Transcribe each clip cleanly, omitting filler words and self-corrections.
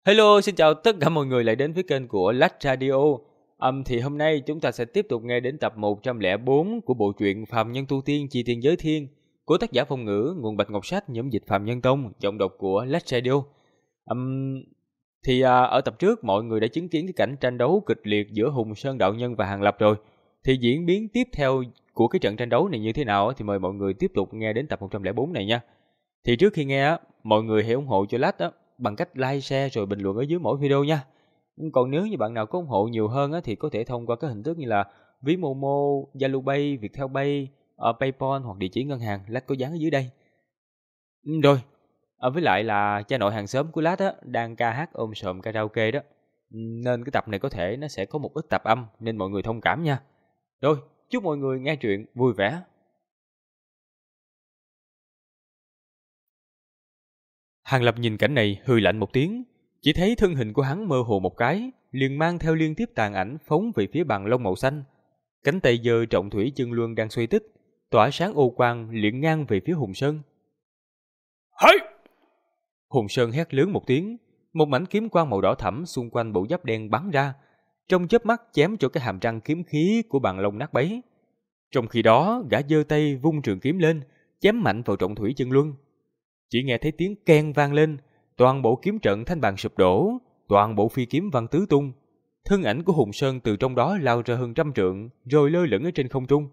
Hello, xin chào tất cả mọi người lại đến với kênh của Lách Radio. Thì hôm nay chúng ta sẽ tiếp tục nghe đến tập 104 của bộ truyện Phàm Nhân Tu Tiên Chi Tiên Giới Thiên của tác giả Phong Ngữ, nguồn Bạch Ngọc Sách, nhóm dịch Phàm Nhân Tông, giọng đọc của Lách Radio. Ở tập trước mọi người đã chứng kiến cái cảnh tranh đấu kịch liệt giữa Hùng Sơn đạo nhân và Hàng Lập rồi. Thì diễn biến tiếp theo của cái trận tranh đấu này như thế nào thì mời mọi người tiếp tục nghe đến tập 104 này nha. Thì trước khi nghe mọi người hãy ủng hộ cho Lách bằng cách like, share rồi bình luận ở dưới mỗi video nha. Còn nếu như bạn nào có ủng hộ nhiều hơn thì có thể thông qua các hình thức như là ví Momo, Zalo Pay, Viettel Pay, PayPal hoặc địa chỉ ngân hàng Lách có dán ở dưới đây. Rồi, với lại là cha nội hàng xóm của Lách đang ca hát ôm sòm karaoke đó. Nên cái tập này có thể nó sẽ có một ít tạp âm nên mọi người thông cảm nha. Rồi, chúc mọi người nghe truyện vui vẻ. Hàng Lập nhìn cảnh này hừ lạnh một tiếng, chỉ thấy thân hình của hắn mơ hồ một cái, liền mang theo liên tiếp tàn ảnh phóng về phía bằng lông màu xanh. Cánh tay giơ trọng thủy chân luân đang xoay tích, tỏa sáng ô quang liền ngang về phía Hùng Sơn. Hây! Hùng Sơn hét lớn một tiếng, một mảnh kiếm quang màu đỏ thẫm xung quanh bộ giáp đen bắn ra, trong chớp mắt chém cho cái hàm răng kiếm khí của bằng lông nát bấy. Trong khi đó, gã giơ tay vung trường kiếm lên, chém mạnh vào trọng thủy chân luân. Chỉ nghe thấy tiếng keng vang lên, toàn bộ kiếm trận thanh bàn sụp đổ, toàn bộ phi kiếm văng tứ tung. Thân ảnh của Hùng Sơn từ trong đó lao ra hơn 100 trượng, rồi lơ lửng ở trên không trung.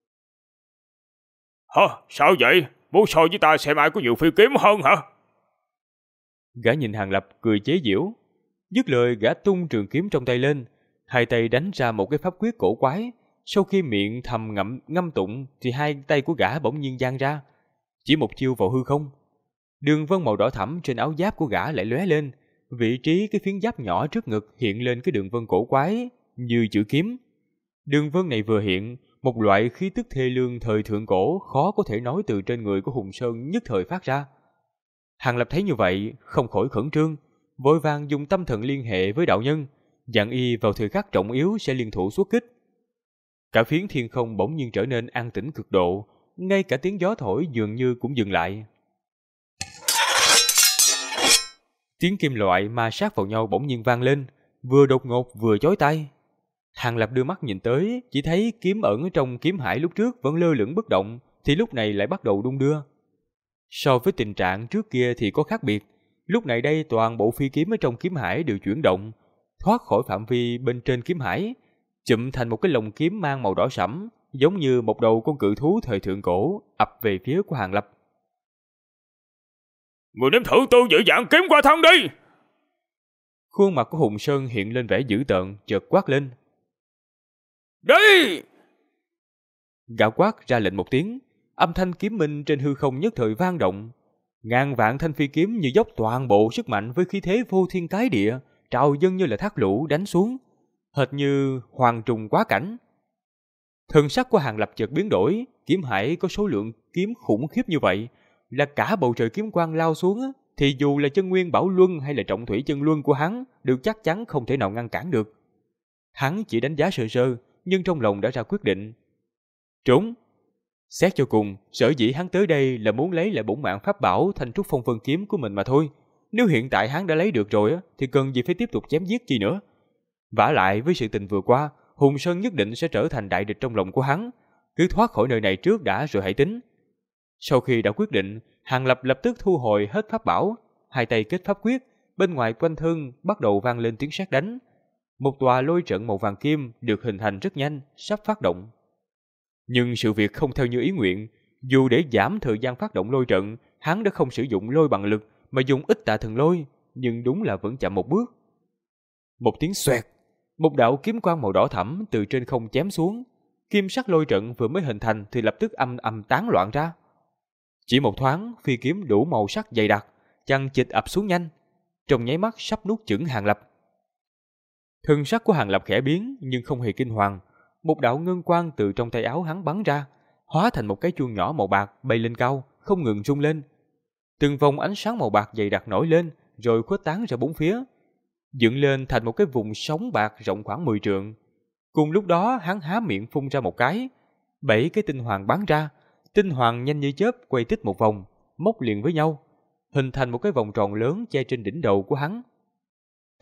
Hả? Sao vậy? Muốn so với ta xem ai có nhiều phi kiếm hơn hả? Gã nhìn Hàng Lập cười chế giễu. Dứt lời gã tung trường kiếm trong tay lên, hai tay đánh ra một cái pháp quyết cổ quái. Sau khi miệng thầm ngâm tụng thì hai tay của gã bỗng nhiên giang ra, chỉ một chiêu vào hư không. Đường vân màu đỏ thẫm trên áo giáp của gã lại lóe lên, vị trí cái phiến giáp nhỏ trước ngực hiện lên cái đường vân cổ quái như chữ kiếm. Đường vân này vừa hiện, một loại khí tức thê lương thời thượng cổ khó có thể nói từ trên người của Hùng Sơn nhất thời phát ra. Hàng Lập thấy như vậy, không khỏi khẩn trương, vội vàng dùng tâm thần liên hệ với đạo nhân, dặn y vào thời khắc trọng yếu sẽ liên thủ xuất kích. Cả phiến thiên không bỗng nhiên trở nên an tĩnh cực độ, ngay cả tiếng gió thổi dường như cũng dừng lại. Tiếng kim loại ma sát vào nhau bỗng nhiên vang lên, vừa đột ngột vừa chói tai. Hàng Lập đưa mắt nhìn tới, chỉ thấy kiếm ẩn ở trong kiếm hải lúc trước vẫn lơ lửng bất động, thì lúc này lại bắt đầu đung đưa. So với tình trạng trước kia thì có khác biệt, lúc này đây toàn bộ phi kiếm ở trong kiếm hải đều chuyển động, thoát khỏi phạm vi bên trên kiếm hải, chụm thành một cái lồng kiếm mang màu đỏ sẫm, giống như một đầu con cự thú thời thượng cổ ập về phía của Hàng Lập. Người nếm thử tôi dễ dàng kiếm qua thân đi! Khuôn mặt của Hùng Sơn hiện lên vẻ dữ tợn, chợt quát lên. Đi! Gã quát ra lệnh một tiếng, âm thanh kiếm minh trên hư không nhất thời vang động. Ngàn vạn thanh phi kiếm như dốc toàn bộ sức mạnh với khí thế vô thiên cái địa, trào dâng như là thác lũ đánh xuống, hệt như hoàng trùng quá cảnh. Thần sắc của Hàng Lập chợt biến đổi, kiếm hải có số lượng kiếm khủng khiếp như vậy, là cả bầu trời kiếm quang lao xuống thì dù là chân nguyên bảo luân hay là trọng thủy chân luân của hắn đều chắc chắn không thể nào ngăn cản được. Hắn chỉ đánh giá sơ sơ, nhưng trong lòng đã ra quyết định. Trốn! Xét cho cùng, sở dĩ hắn tới đây là muốn lấy lại bổn mạng pháp bảo Thanh Trúc Phong Vân kiếm của mình mà thôi. Nếu hiện tại hắn đã lấy được rồi thì cần gì phải tiếp tục chém giết chi nữa. Vả lại với sự tình vừa qua, Hùng Sơn nhất định sẽ trở thành đại địch trong lòng của hắn. Cứ thoát khỏi nơi này trước đã rồi hãy tính. Sau khi đã quyết định, Hàng Lập lập tức thu hồi hết pháp bảo, hai tay kết pháp quyết, bên ngoài quanh thân bắt đầu vang lên tiếng sét đánh. Một tòa lôi trận màu vàng kim được hình thành rất nhanh, sắp phát động. Nhưng sự việc không theo như ý nguyện, dù để giảm thời gian phát động lôi trận, hắn đã không sử dụng lôi bằng lực mà dùng ít tạ thần lôi, nhưng đúng là vẫn chậm một bước. Một tiếng xoẹt, một đạo kiếm quang màu đỏ thẫm từ trên không chém xuống, kim sắc lôi trận vừa mới hình thành thì lập tức âm ầm tán loạn ra. Chỉ một thoáng, phi kiếm đủ màu sắc dày đặc, chằng chịt ập xuống nhanh, trong nháy mắt sắp nuốt chửng Hàng Lập. Thân sắc của Hàng Lập khẽ biến nhưng không hề kinh hoàng, một đạo ngân quang từ trong tay áo hắn bắn ra, hóa thành một cái chuông nhỏ màu bạc bay lên cao, không ngừng rung lên. Từng vòng ánh sáng màu bạc dày đặc nổi lên, rồi khuếch tán ra bốn phía, dựng lên thành một cái vùng sóng bạc rộng khoảng 10 trượng. Cùng lúc đó, hắn há miệng phun ra một cái, 7 cái tinh hoàng bắn ra, tinh hoàng nhanh như chớp quay tích một vòng, móc liền với nhau, hình thành một cái vòng tròn lớn che trên đỉnh đầu của hắn.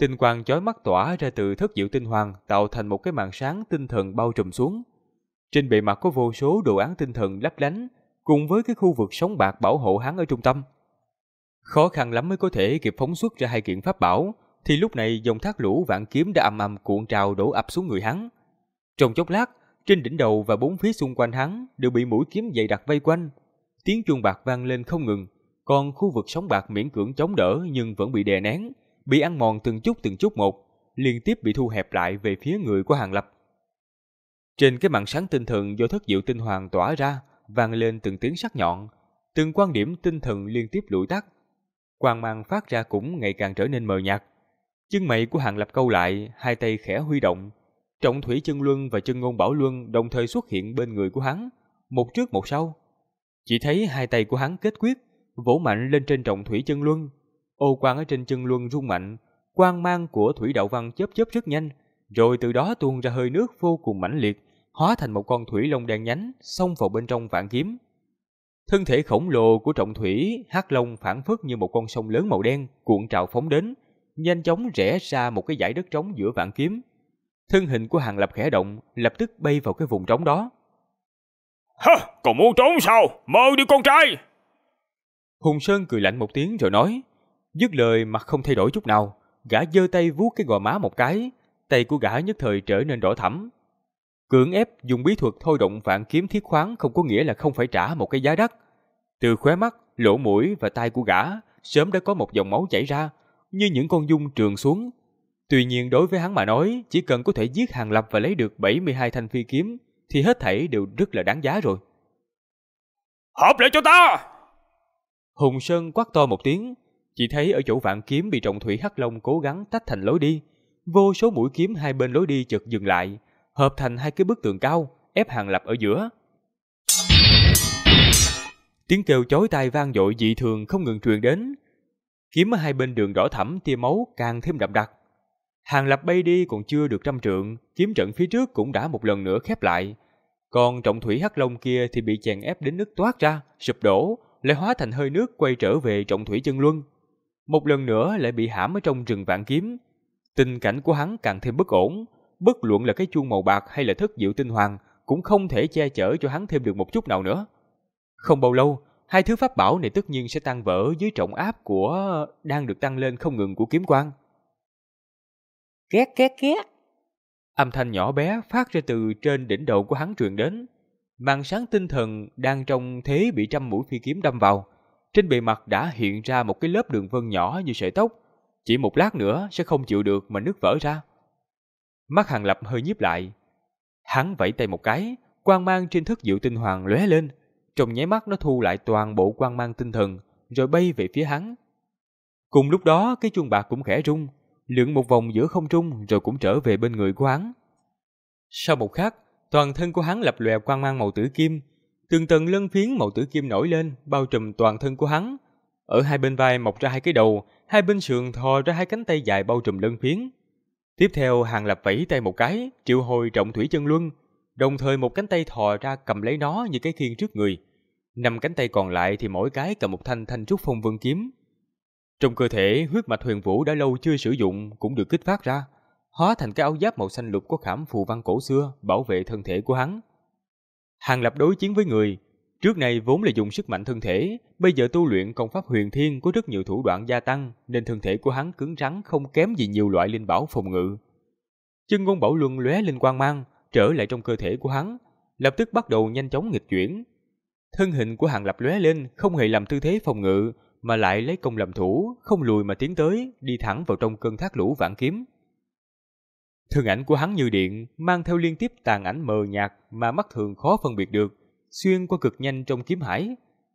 Tinh quang chói mắt tỏa ra từ thất diệu tinh hoàng tạo thành một cái màn sáng tinh thần bao trùm xuống. Trên bề mặt có vô số đồ án tinh thần lấp lánh, cùng với cái khu vực sóng bạc bảo hộ hắn ở trung tâm. Khó khăn lắm mới có thể kịp phóng xuất ra hai kiện pháp bảo, thì lúc này dòng thác lũ vạn kiếm đã ầm ầm cuộn trào đổ ập xuống người hắn. Trong chốc lát, trên đỉnh đầu và bốn phía xung quanh hắn đều bị mũi kiếm dày đặc vây quanh. Tiếng chuông bạc vang lên không ngừng, còn khu vực sóng bạc miễn cưỡng chống đỡ nhưng vẫn bị đè nén, bị ăn mòn từng chút một, liên tiếp bị thu hẹp lại về phía người của Hàng Lập. Trên cái màn sáng tinh thần do thất diệu tinh hoàng tỏa ra, vang lên từng tiếng sắc nhọn, từng quan điểm tinh thần liên tiếp lụi tắt. Quang mang phát ra cũng ngày càng trở nên mờ nhạt. Chân mày của Hàng Lập câu lại, hai tay khẽ huy động. Trọng thủy chân luân và chân ngôn bảo luân đồng thời xuất hiện bên người của hắn, một trước một sau. Chỉ thấy hai tay của hắn kết quyết, vỗ mạnh lên trên trọng thủy chân luân. Ô quang ở trên chân luân rung mạnh, quang mang của thủy đạo văn chớp chớp rất nhanh, rồi từ đó tuôn ra hơi nước vô cùng mãnh liệt, hóa thành một con thủy long đen nhánh xông vào bên trong vạn kiếm. Thân thể khổng lồ của trọng thủy hắc long phảng phất như một con sông lớn màu đen cuộn trào phóng đến, nhanh chóng rẽ ra một cái dải đất trống giữa vạn kiếm. Thân hình của Hàng Lập khẽ động, lập tức bay vào cái vùng trống đó. Hả, còn muốn trốn sao? Mơ đi con trai! Hùng Sơn cười lạnh một tiếng rồi nói. Dứt lời mặt không thay đổi chút nào, gã giơ tay vuốt cái gò má một cái, tay của gã nhất thời trở nên đỏ thẫm. Cưỡng ép dùng bí thuật thôi động vạn kiếm thiết khoáng không có nghĩa là không phải trả một cái giá đắt. Từ khóe mắt, lỗ mũi và tai của gã sớm đã có một dòng máu chảy ra, như những con dung trườn xuống. Tuy nhiên đối với hắn mà nói, chỉ cần có thể giết Hàng Lập và lấy được 72 thanh phi kiếm, thì hết thảy đều rất là đáng giá rồi. Hợp lại cho ta! Hùng Sơn quát to một tiếng, chỉ thấy ở chỗ vạn kiếm bị trọng thủy hắc long cố gắng tách thành lối đi. Vô số mũi kiếm hai bên lối đi chợt dừng lại, hợp thành hai cái bức tường cao, ép Hàng Lập ở giữa. Tiếng kêu chói tai vang dội dị thường không ngừng truyền đến. Kiếm ở hai bên đường đỏ thẫm tia máu càng thêm đậm đặc. Hàng Lập bay đi còn chưa được 100 trượng, kiếm trận phía trước cũng đã một lần nữa khép lại. Còn trọng thủy hắc long kia thì bị chèn ép đến nứt toát ra, sụp đổ, lại hóa thành hơi nước quay trở về trọng thủy chân luân. Một lần nữa lại bị hãm ở trong rừng vạn kiếm. Tình cảnh của hắn càng thêm bất ổn, bất luận là cái chuông màu bạc hay là thất diệu tinh hoàng cũng không thể che chở cho hắn thêm được một chút nào nữa. Không bao lâu, hai thứ pháp bảo này tất nhiên sẽ tan vỡ dưới trọng áp của đang được tăng lên không ngừng của kiếm quang. Két két két. Âm thanh nhỏ bé phát ra từ trên đỉnh đầu của hắn truyền đến. Màn sáng tinh thần đang trong thế bị trăm mũi phi kiếm đâm vào. Trên bề mặt đã hiện ra một cái lớp đường vân nhỏ như sợi tóc. Chỉ một lát nữa sẽ không chịu được mà nứt vỡ ra. Mắt Hàng Lập hơi nhíp lại. Hắn vẫy tay một cái, quang mang trên thất diệu tinh hoàng lóe lên. Trong nháy mắt nó thu lại toàn bộ quang mang tinh thần, rồi bay về phía hắn. Cùng lúc đó cái chuông bạc cũng khẽ rung, lượn một vòng giữa không trung rồi cũng trở về bên người của hắn. Sau một khắc, toàn thân của hắn lập lòe quang mang màu tử kim, từng tầng lân phiến màu tử kim nổi lên, bao trùm toàn thân của hắn. Ở hai bên vai mọc ra hai cái đầu, hai bên sườn thò ra hai cánh tay dài bao trùm lân phiến. Tiếp theo Hàng Lập vẫy tay một cái, triệu hồi trọng thủy chân luân, đồng thời một cánh tay thò ra cầm lấy nó như cái khiên trước người. 5 cánh tay còn lại thì mỗi cái cầm một thanh thanh trúc phong vân kiếm. Trong cơ thể, huyết mạch huyền vũ đã lâu chưa sử dụng cũng được kích phát ra, hóa thành cái áo giáp màu xanh lục có khảm phù văn cổ xưa bảo vệ thân thể của hắn. Hàng Lập đối chiến với người, trước này vốn là dùng sức mạnh thân thể, bây giờ tu luyện công pháp huyền thiên có rất nhiều thủ đoạn gia tăng, nên thân thể của hắn cứng rắn không kém gì nhiều loại linh bảo phòng ngự. Chân ngôn bảo luân lóe lên quang mang, trở lại trong cơ thể của hắn, lập tức bắt đầu nhanh chóng nghịch chuyển. Thân hình của Hàng Lập lóe lên, không hề làm tư thế phòng ngự, mà lại lấy công làm thủ, không lùi mà tiến tới, đi thẳng vào trong cơn thác lũ vạn kiếm. Thân ảnh của hắn như điện, mang theo liên tiếp tàn ảnh mờ nhạt mà mắt thường khó phân biệt được, xuyên qua cực nhanh trong kiếm hải.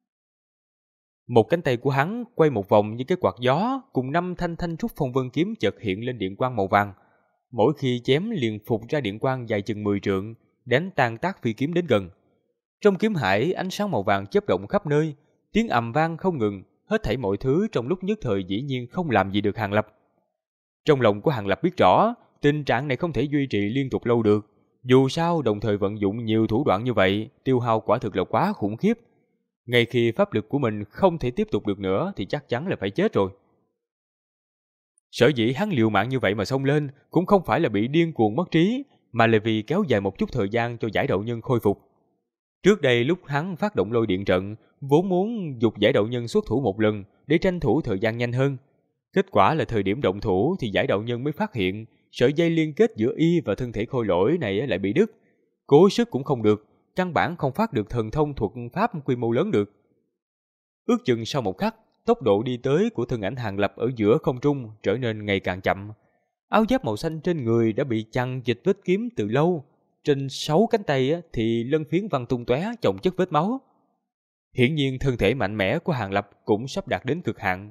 Một cánh tay của hắn quay một vòng như cái quạt gió, cùng 5 thanh thanh trúc phong vân kiếm chợt hiện lên điện quang màu vàng. Mỗi khi chém liền phục ra điện quang dài chừng 10 trượng, đánh tan tác phi kiếm đến gần. Trong kiếm hải, ánh sáng màu vàng chớp động khắp nơi, tiếng ầm vang không ngừng, hết thảy mọi thứ trong lúc nhất thời dĩ nhiên không làm gì được Hàng Lập. Trong lòng của Hàng Lập biết rõ, tình trạng này không thể duy trì liên tục lâu được. Dù sao đồng thời vận dụng nhiều thủ đoạn như vậy, tiêu hao quả thực là quá khủng khiếp. Ngay khi pháp lực của mình không thể tiếp tục được nữa thì chắc chắn là phải chết rồi. Sở dĩ hắn liều mạng như vậy mà xông lên cũng không phải là bị điên cuồng mất trí, mà là vì kéo dài một chút thời gian cho giải đậu nhân khôi phục. Trước đây lúc hắn phát động lôi điện trận, vốn muốn dục giải đậu nhân xuất thủ một lần để tranh thủ thời gian nhanh hơn. Kết quả là thời điểm động thủ thì giải đậu nhân mới phát hiện sợi dây liên kết giữa y và thân thể khôi lỗi này lại bị đứt. Cố sức cũng không được, căn bản không phát được thần thông thuật pháp quy mô lớn được. Ước chừng sau một khắc, tốc độ đi tới của thân ảnh Hàng Lập ở giữa không trung trở nên ngày càng chậm. Áo giáp màu xanh trên người đã bị chằng chịt vết kiếm từ lâu. Trên 6 cánh tay thì lân phiến văng tung tóe chồng chất vết máu. Hiển nhiên thân thể mạnh mẽ của Hàng Lập cũng sắp đạt đến cực hạn.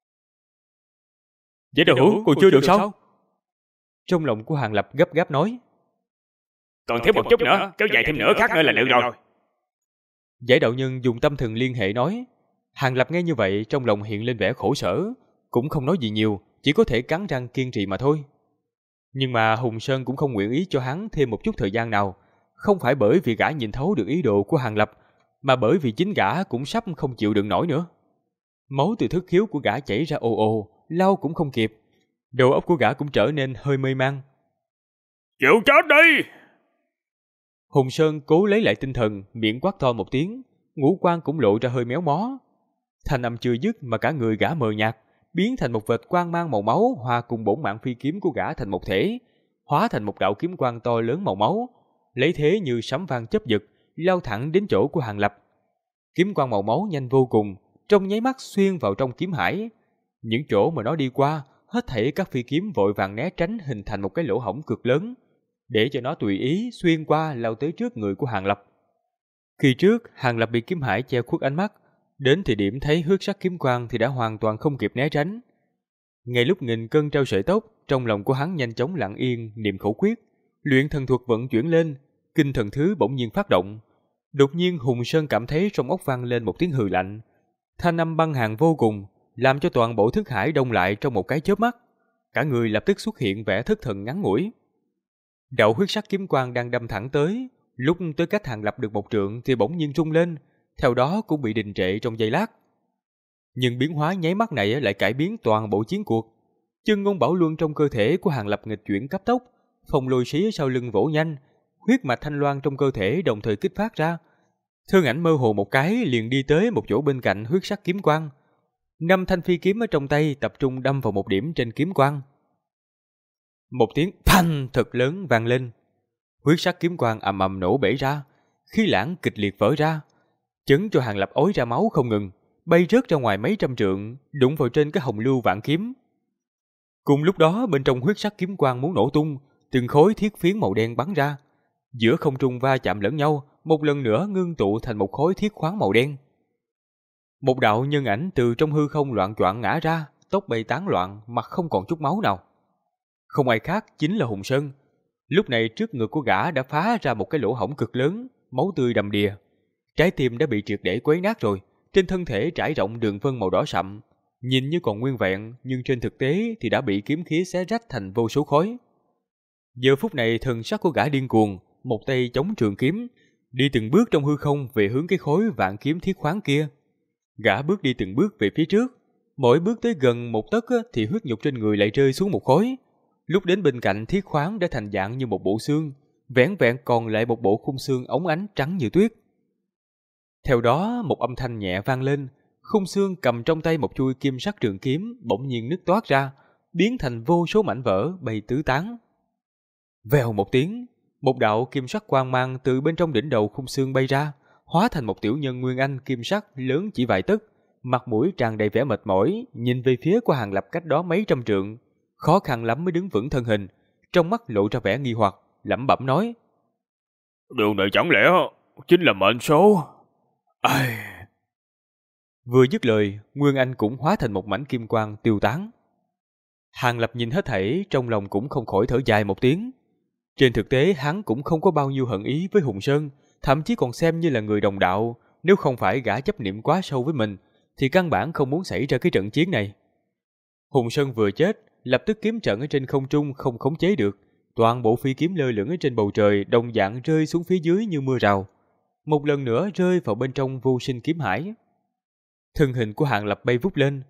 Giải đậu hữu còn chưa được sao? Trong lòng của Hàng Lập gấp gáp nói. Còn thêm một chút nữa, kéo dài thêm nửa khắc nữa là được rồi. Giải đậu nhân dùng tâm thần liên hệ nói. Hàng Lập nghe như vậy trong lòng hiện lên vẻ khổ sở, cũng không nói gì nhiều, chỉ có thể cắn răng kiên trì mà thôi. Nhưng mà Hùng Sơn cũng không nguyện ý cho hắn thêm một chút thời gian nào, không phải bởi vì gã nhìn thấu được ý đồ của Hàng Lập, mà bởi vì chính gã cũng sắp không chịu đựng nổi nữa. Máu từ thất khiếu của gã chảy ra ồ ồ, lau cũng không kịp, đầu óc của gã cũng trở nên hơi mê man. Chịu chết đi! Hùng Sơn cố lấy lại tinh thần, miệng quát to một tiếng, ngũ quan cũng lộ ra hơi méo mó. Thanh âm chưa dứt mà cả người gã mờ nhạt, biến thành một vệt quang mang màu máu hòa cùng bổn mạng phi kiếm của gã thành một thể, hóa thành một đạo kiếm quang to lớn màu máu, lấy thế như sấm vang chớp giật, lao thẳng đến chỗ của Hàng Lập. Kiếm quang màu máu nhanh vô cùng, trong nháy mắt xuyên vào trong kiếm hải. Những chỗ mà nó đi qua, hết thảy các phi kiếm vội vàng né tránh hình thành một cái lỗ hổng cực lớn, để cho nó tùy ý xuyên qua lao tới trước người của Hàng Lập. Khi trước, Hàng Lập bị kiếm hải che khuất ánh mắt, đến thời điểm thấy huyết sắc kiếm quang thì đã hoàn toàn không kịp né tránh. Ngay lúc nghìn cân treo sợi tóc, trong lòng của hắn nhanh chóng lặng yên niệm khẩu quyết, luyện thần thuật vận chuyển lên, kinh thần thứ bỗng nhiên phát động. Đột nhiên Hùng Sơn cảm thấy trong óc vang lên một tiếng hừ lạnh, thanh âm băng hàn vô cùng, làm cho toàn bộ thức hải đông lại trong một cái chớp mắt. Cả người lập tức xuất hiện vẻ thất thần ngắn ngủi. Đạo huyết sắc kiếm quang đang đâm thẳng tới, lúc tới cách Hàng Lập được một trượng thì bỗng nhiên rung lên, theo đó cũng bị đình trệ trong giây lát. Nhưng biến hóa nháy mắt này lại cải biến toàn bộ chiến cuộc. Chân ngôn bảo luân trong cơ thể của Hàng Lập nghịch chuyển cấp tốc, phong lôi xí sau lưng vỗ nhanh, huyết mạch thanh loan trong cơ thể đồng thời kích phát ra. Thân ảnh mơ hồ một cái liền đi tới một chỗ bên cạnh huyết sắc kiếm quang. 5 thanh phi kiếm ở trong tay tập trung đâm vào một điểm trên kiếm quang. Một tiếng phanh thật lớn vang lên, huyết sắc kiếm quang ầm ầm nổ bể ra, khí lãng kịch liệt vỡ ra, chấn cho Hàng Lập ói ra máu không ngừng, bay rớt ra ngoài mấy trăm trượng, đụng vào trên cái hồng lưu vạn kiếm. Cùng lúc đó bên trong huyết sắc kiếm quang muốn nổ tung, từng khối thiết phiến màu đen bắn ra, giữa không trung va chạm lẫn nhau, một lần nữa ngưng tụ thành một khối thiết khoáng màu đen. Một đạo nhân ảnh từ trong hư không loạng choạng ngã ra, tóc bay tán loạn, mặt không còn chút máu nào. Không ai khác chính là Hùng Sơn. Lúc này trước ngực của gã đã phá ra một cái lỗ hổng cực lớn, máu tươi đầm đìa. Trái tim đã bị triệt để quấy nát rồi, trên thân thể trải rộng đường vân màu đỏ sậm, nhìn như còn nguyên vẹn, nhưng trên thực tế thì đã bị kiếm khí xé rách thành vô số khối. Giờ phút này thần sắc của gã điên cuồng, một tay chống trường kiếm, đi từng bước trong hư không về hướng cái khối vạn kiếm thiết khoáng kia. Gã bước đi từng bước về phía trước, mỗi bước tới gần một tấc thì huyết nhục trên người lại rơi xuống một khối. Lúc đến bên cạnh thiết khoáng đã thành dạng như một bộ xương, vẻn vẹn còn lại một bộ khung xương óng ánh trắng như tuyết. Theo đó một âm thanh nhẹ vang lên, khung xương cầm trong tay một chuôi kim sắc trường kiếm bỗng nhiên nứt toát ra, biến thành vô số mảnh vỡ bay tứ tán. Vèo một tiếng, một đạo kim sắc quang mang từ bên trong đỉnh đầu khung xương bay ra, hóa thành một tiểu nhân nguyên anh kim sắc lớn chỉ vài tấc, mặt mũi tràn đầy vẻ mệt mỏi, nhìn về phía của Hàng Lập cách đó mấy trăm trượng, khó khăn lắm mới đứng vững thân hình, trong mắt lộ ra vẻ nghi hoặc, lẩm bẩm nói: Điều này chẳng lẽ chính là mệnh số? Ai... Vừa dứt lời, Nguyên Anh cũng hóa thành một mảnh kim quang tiêu tán. Hàng Lập nhìn hết thảy, trong lòng cũng không khỏi thở dài một tiếng. Trên thực tế hắn cũng không có bao nhiêu hận ý với Hùng Sơn, thậm chí còn xem như là người đồng đạo. Nếu không phải gã chấp niệm quá sâu với mình, thì căn bản không muốn xảy ra cái trận chiến này. Hùng Sơn vừa chết, lập tức kiếm trận ở trên không trung không khống chế được, toàn bộ phi kiếm lơ lửng ở trên bầu trời đồng dạng rơi xuống phía dưới như mưa rào, một lần nữa rơi vào bên trong vô sinh kiếm hải. Thân hình của Hàng Lập bay vút lên,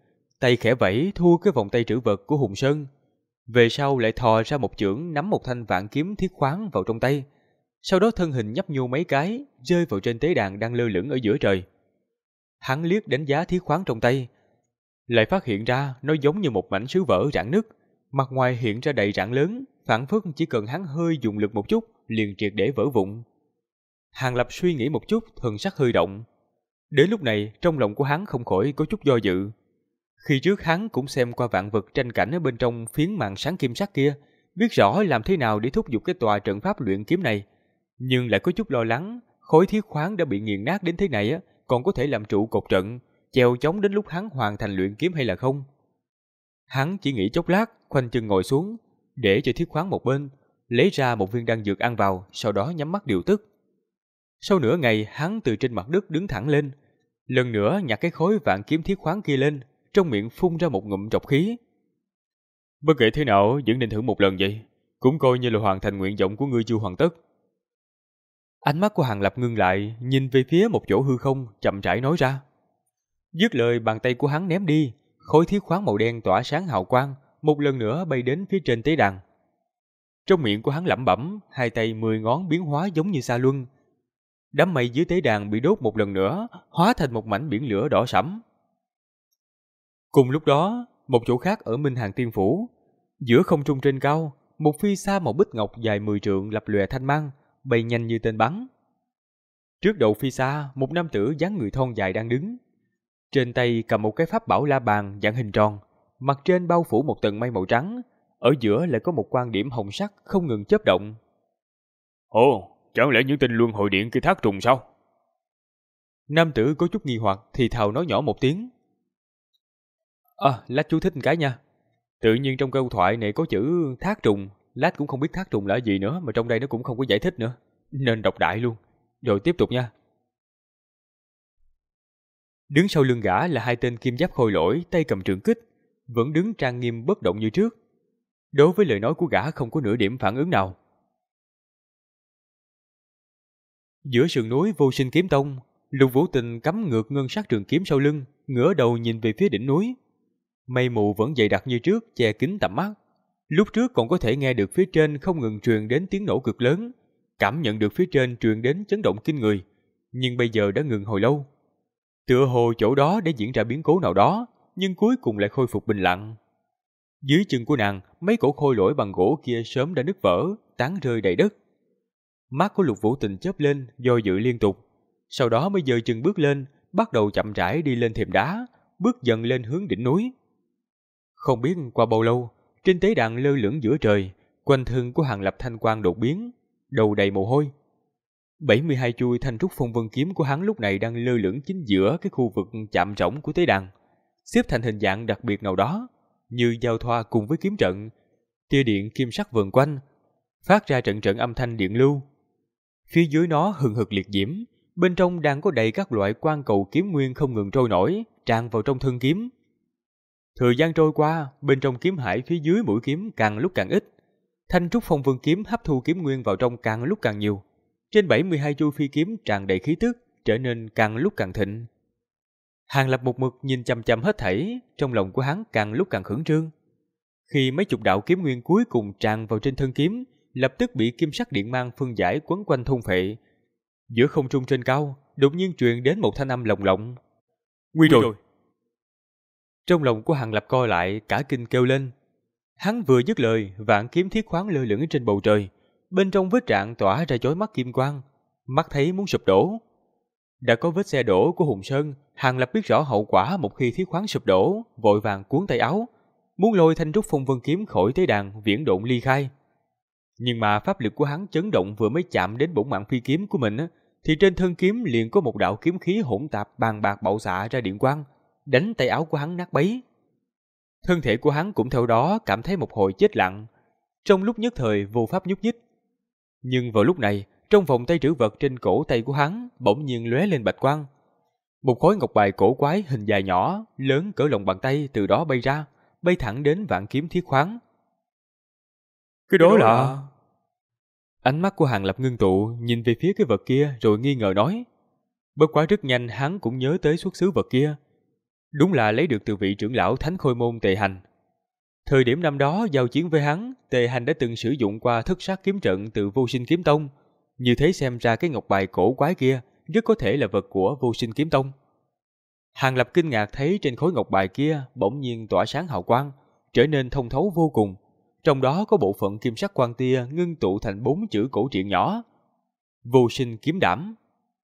tay khẽ vẫy thua cái vòng tay trữ vật của Hùng Sơn. Về sau lại thò ra một chưởng nắm một thanh vạn kiếm thiết khoáng vào trong tay. Sau đó thân hình nhấp nhô mấy cái, rơi vào trên tế đàn đang lơ lửng ở giữa trời. Hắn liếc đánh giá thiết khoáng trong tay, lại phát hiện ra nó giống như một mảnh sứ vỡ rạn nứt, mặt ngoài hiện ra đầy rạn lớn, phảng phất chỉ cần hắn hơi dùng lực một chút, liền triệt để vỡ vụn. Hàng Lập suy nghĩ một chút, thần sắc hơi động. Đến lúc này, trong lòng của hắn không khỏi có chút do dự. Khi trước hắn cũng xem qua vạn vật tranh cảnh ở bên trong phiến màn sáng kim sắc kia, biết rõ làm thế nào để thúc giục cái tòa trận pháp luyện kiếm này, nhưng lại có chút lo lắng, khối thiết khoáng đã bị nghiền nát đến thế này á, còn có thể làm trụ cột trận, chèo chống đến lúc hắn hoàn thành luyện kiếm hay là không. Hắn chỉ nghĩ chốc lát, khoanh chân ngồi xuống, để cho thiết khoáng một bên, lấy ra một viên đan dược ăn vào, sau đó nhắm mắt điều tức. Sau nửa ngày, hắn từ trên mặt đất đứng thẳng lên, lần nữa nhặt cái khối vạn kiếm thiết khoáng kia lên, trong miệng phun ra một ngụm trọc khí. Bất kể thế nào, vẫn nên thử một lần vậy, cũng coi như là hoàn thành nguyện vọng của ngươi chưa hoàn tất. Ánh mắt của Hàng Lập ngưng lại, nhìn về phía một chỗ hư không, chậm rãi nói ra. Dứt lời, bàn tay của hắn ném đi, khối thiết khoáng màu đen tỏa sáng hào quang, một lần nữa bay đến phía trên tế đàn. Trong miệng của hắn lẩm bẩm, hai tay 10 ngón biến hóa giống như sa luân. Đám mây dưới tế đàn bị đốt một lần nữa, hóa thành một mảnh biển lửa đỏ sẫm. Cùng lúc đó, một chỗ khác ở Minh Hàng Tiên Phủ, giữa không trung trên cao, một phi sa màu bích ngọc dài 10 trượng lập lòe thanh mang, bay nhanh như tên bắn. Trước đầu phi sa, một nam tử dáng người thon dài đang đứng. Trên tay cầm một cái pháp bảo la bàn dạng hình tròn, mặt trên bao phủ một tầng mây màu trắng, ở giữa lại có một quan điểm hồng sắc không ngừng chớp động. Ồ, chẳng lẽ những tên luân hồi điện kia thác trùng sao? Nam tử có chút nghi hoặc thì thào nói nhỏ một tiếng. Lát chú thích một cái nha. Tự nhiên trong câu thoại này có chữ thác trùng, lát cũng không biết thác trùng là gì nữa, mà trong đây nó cũng không có giải thích nữa, nên đọc đại luôn. Rồi tiếp tục nha. Đứng sau lưng gã là hai tên kim giáp khôi lỗi, tay cầm trường kích, vẫn đứng trang nghiêm bất động như trước. Đối với lời nói của gã không có nửa điểm phản ứng nào. Giữa sườn núi Vô Sinh Kiếm Tông, Lục Vũ Tình cắm ngược ngân sắc trường kiếm sau lưng, ngửa đầu nhìn về phía đỉnh núi. Mây mù vẫn dày đặc như trước, che kín tầm mắt. Lúc trước còn có thể nghe được phía trên không ngừng truyền đến tiếng nổ cực lớn, cảm nhận được phía trên truyền đến chấn động kinh người, nhưng bây giờ đã ngừng hồi lâu. Tựa hồ chỗ đó đã diễn ra biến cố nào đó, nhưng cuối cùng lại khôi phục bình lặng. Dưới chân của nàng, mấy cổ khôi lỗi bằng gỗ kia sớm đã nứt vỡ, tán rơi đầy đất. Mắt của Lục Vũ Tình chớp lên, do dự liên tục. Sau đó mới giơ chân bước lên, bắt đầu chậm rãi đi lên thềm đá, bước dần lên hướng đỉnh núi. Không biết qua bao lâu, trên tế đàn lơ lửng giữa trời, quanh thân của Hàng Lập thanh quang đột biến, đầu đầy mồ hôi. 72 chuôi thanh trúc phong vân kiếm của hắn lúc này đang lơ lửng chính giữa cái khu vực chạm rỗng của tế đàn, xếp thành hình dạng đặc biệt nào đó, như giao thoa cùng với kiếm trận, tia điện kim sắc vần quanh, phát ra trận trận âm thanh điện lưu. Phía dưới nó hừng hực liệt diễm, bên trong đang có đầy các loại quan cầu kiếm nguyên không ngừng trôi nổi, tràn vào trong thân kiếm. Thời gian trôi qua, bên trong kiếm hải phía dưới mũi kiếm càng lúc càng ít, thanh trúc phong vân kiếm hấp thu kiếm nguyên vào trong càng lúc càng nhiều. Trên 72 chuôi phi kiếm tràn đầy khí tức, trở nên càng lúc càng thịnh. Hàng Lập một mực nhìn chằm chằm hết thảy, trong lòng của hắn càng lúc càng khẩn trương. Khi mấy chục đạo kiếm nguyên cuối cùng tràn vào trên thân kiếm, lập tức bị kim sắc điện mang phân giải quấn quanh thôn phệ. Giữa không trung trên cao, đột nhiên truyền đến một thanh âm lồng lộng. Nguy rồi! Trong lòng của Hàng Lập co lại, cả kinh kêu lên. Hắn vừa dứt lời, vạn kiếm thiết khoáng lơ lửng trên bầu trời, bên trong vết rạn tỏa ra chói mắt kim quang, mắt thấy muốn sụp đổ. Đã có vết xe đổ của Hùng Sơn, Hàng Lập biết rõ hậu quả một khi thiết khoáng sụp đổ, vội vàng cuốn tay áo, muốn lôi thanh trúc phong vân kiếm khỏi tế đàn viễn độn ly khai. Nhưng mà pháp lực của hắn chấn động vừa mới chạm đến bổn mạng phi kiếm của mình, thì trên thân kiếm liền có một đạo kiếm khí hỗn tạp bàn bạc bạo xạ ra điện quang, đánh tay áo của hắn nát bấy. Thân thể của hắn cũng theo đó cảm thấy một hồi chết lặng, trong lúc nhất thời vô pháp nhúc nhích. Nhưng vào lúc này, trong vòng tay trữ vật trên cổ tay của hắn bỗng nhiên lóe lên bạch quang. Một khối ngọc bài cổ quái hình dài nhỏ, lớn cỡ lòng bàn tay từ đó bay ra, bay thẳng đến vạn kiếm thiết khoáng. Cái đó là... Ánh mắt của Hàng Lập ngưng tụ, nhìn về phía cái vật kia rồi nghi ngờ nói. Bất quá rất nhanh hắn cũng nhớ tới xuất xứ vật kia. Đúng là lấy được từ vị trưởng lão Thánh Khôi Môn Tề Hành. Thời điểm năm đó giao chiến với hắn, Tề Hành đã từng sử dụng qua thất sát kiếm trận từ Vô Sinh Kiếm Tông. Như thế xem ra cái ngọc bài cổ quái kia rất có thể là vật của Vô Sinh Kiếm Tông. Hàng Lập kinh ngạc thấy trên khối ngọc bài kia bỗng nhiên tỏa sáng hào quang, trở nên thông thấu vô cùng. Trong đó có bộ phận kim sắc quang tia ngưng tụ thành 4 chữ cổ truyện nhỏ. Vô Sinh Kiếm Đảm.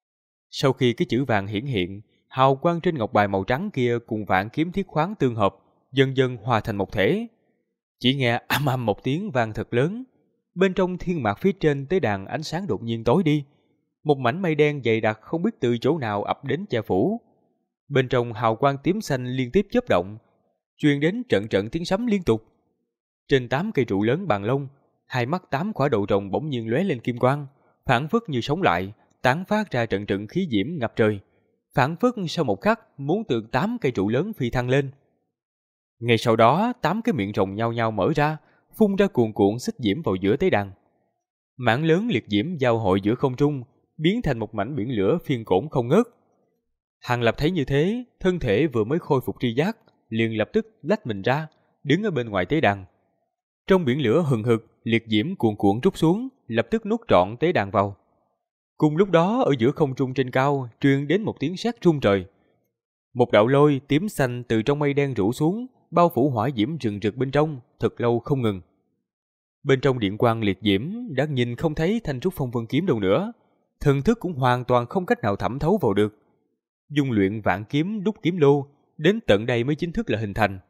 Sau khi cái chữ vàng hiển hiện, hào quang trên ngọc bài màu trắng kia cùng vạn kiếm thiết khoáng tương hợp, dần dần hòa thành một thể. Chỉ nghe ầm ầm một tiếng vang thật lớn, bên trong thiên mạc phía trên tế đàn ánh sáng đột nhiên tối đi, một mảnh mây đen dày đặc không biết từ chỗ nào ập đến che phủ. Bên trong hào quang tím xanh liên tiếp chớp động, truyền đến trận trận tiếng sấm liên tục. Trên 8 cây trụ lớn bằng lông, hai mắt 8 quả đầu rồng bỗng nhiên lóe lên kim quang, phảng phất như sống lại, tán phát ra trận trận khí diễm ngập trời, phảng phất sau một khắc muốn từ 8 cây trụ lớn phi thăng lên. Ngay sau đó, 8 cái miệng rồng nhao nhao mở ra, phun ra cuồn cuộn xích diễm vào giữa tế đàn. Mảng lớn liệt diễm giao hội giữa không trung, biến thành một mảnh biển lửa phiên cổn không ngớt. Hàng Lập thấy như thế, thân thể vừa mới khôi phục tri giác, liền lập tức lách mình ra, đứng ở bên ngoài tế đàn. Trong biển lửa hừng hực, liệt diễm cuồn cuộn rút xuống, lập tức nuốt trọn tế đàn vào. Cùng lúc đó, ở giữa không trung trên cao truyền đến một tiếng sét rung trời. Một đạo lôi tím xanh từ trong mây đen rủ xuống, bao phủ hỏa diễm rừng rực bên trong, thật lâu không ngừng. Bên trong điện quang liệt diễm đã nhìn không thấy thanh trúc phong vân kiếm đâu nữa, thần thức cũng hoàn toàn không cách nào thẩm thấu vào được. Dung luyện vạn kiếm đúc kiếm lô, đến tận đây mới chính thức là hình thành.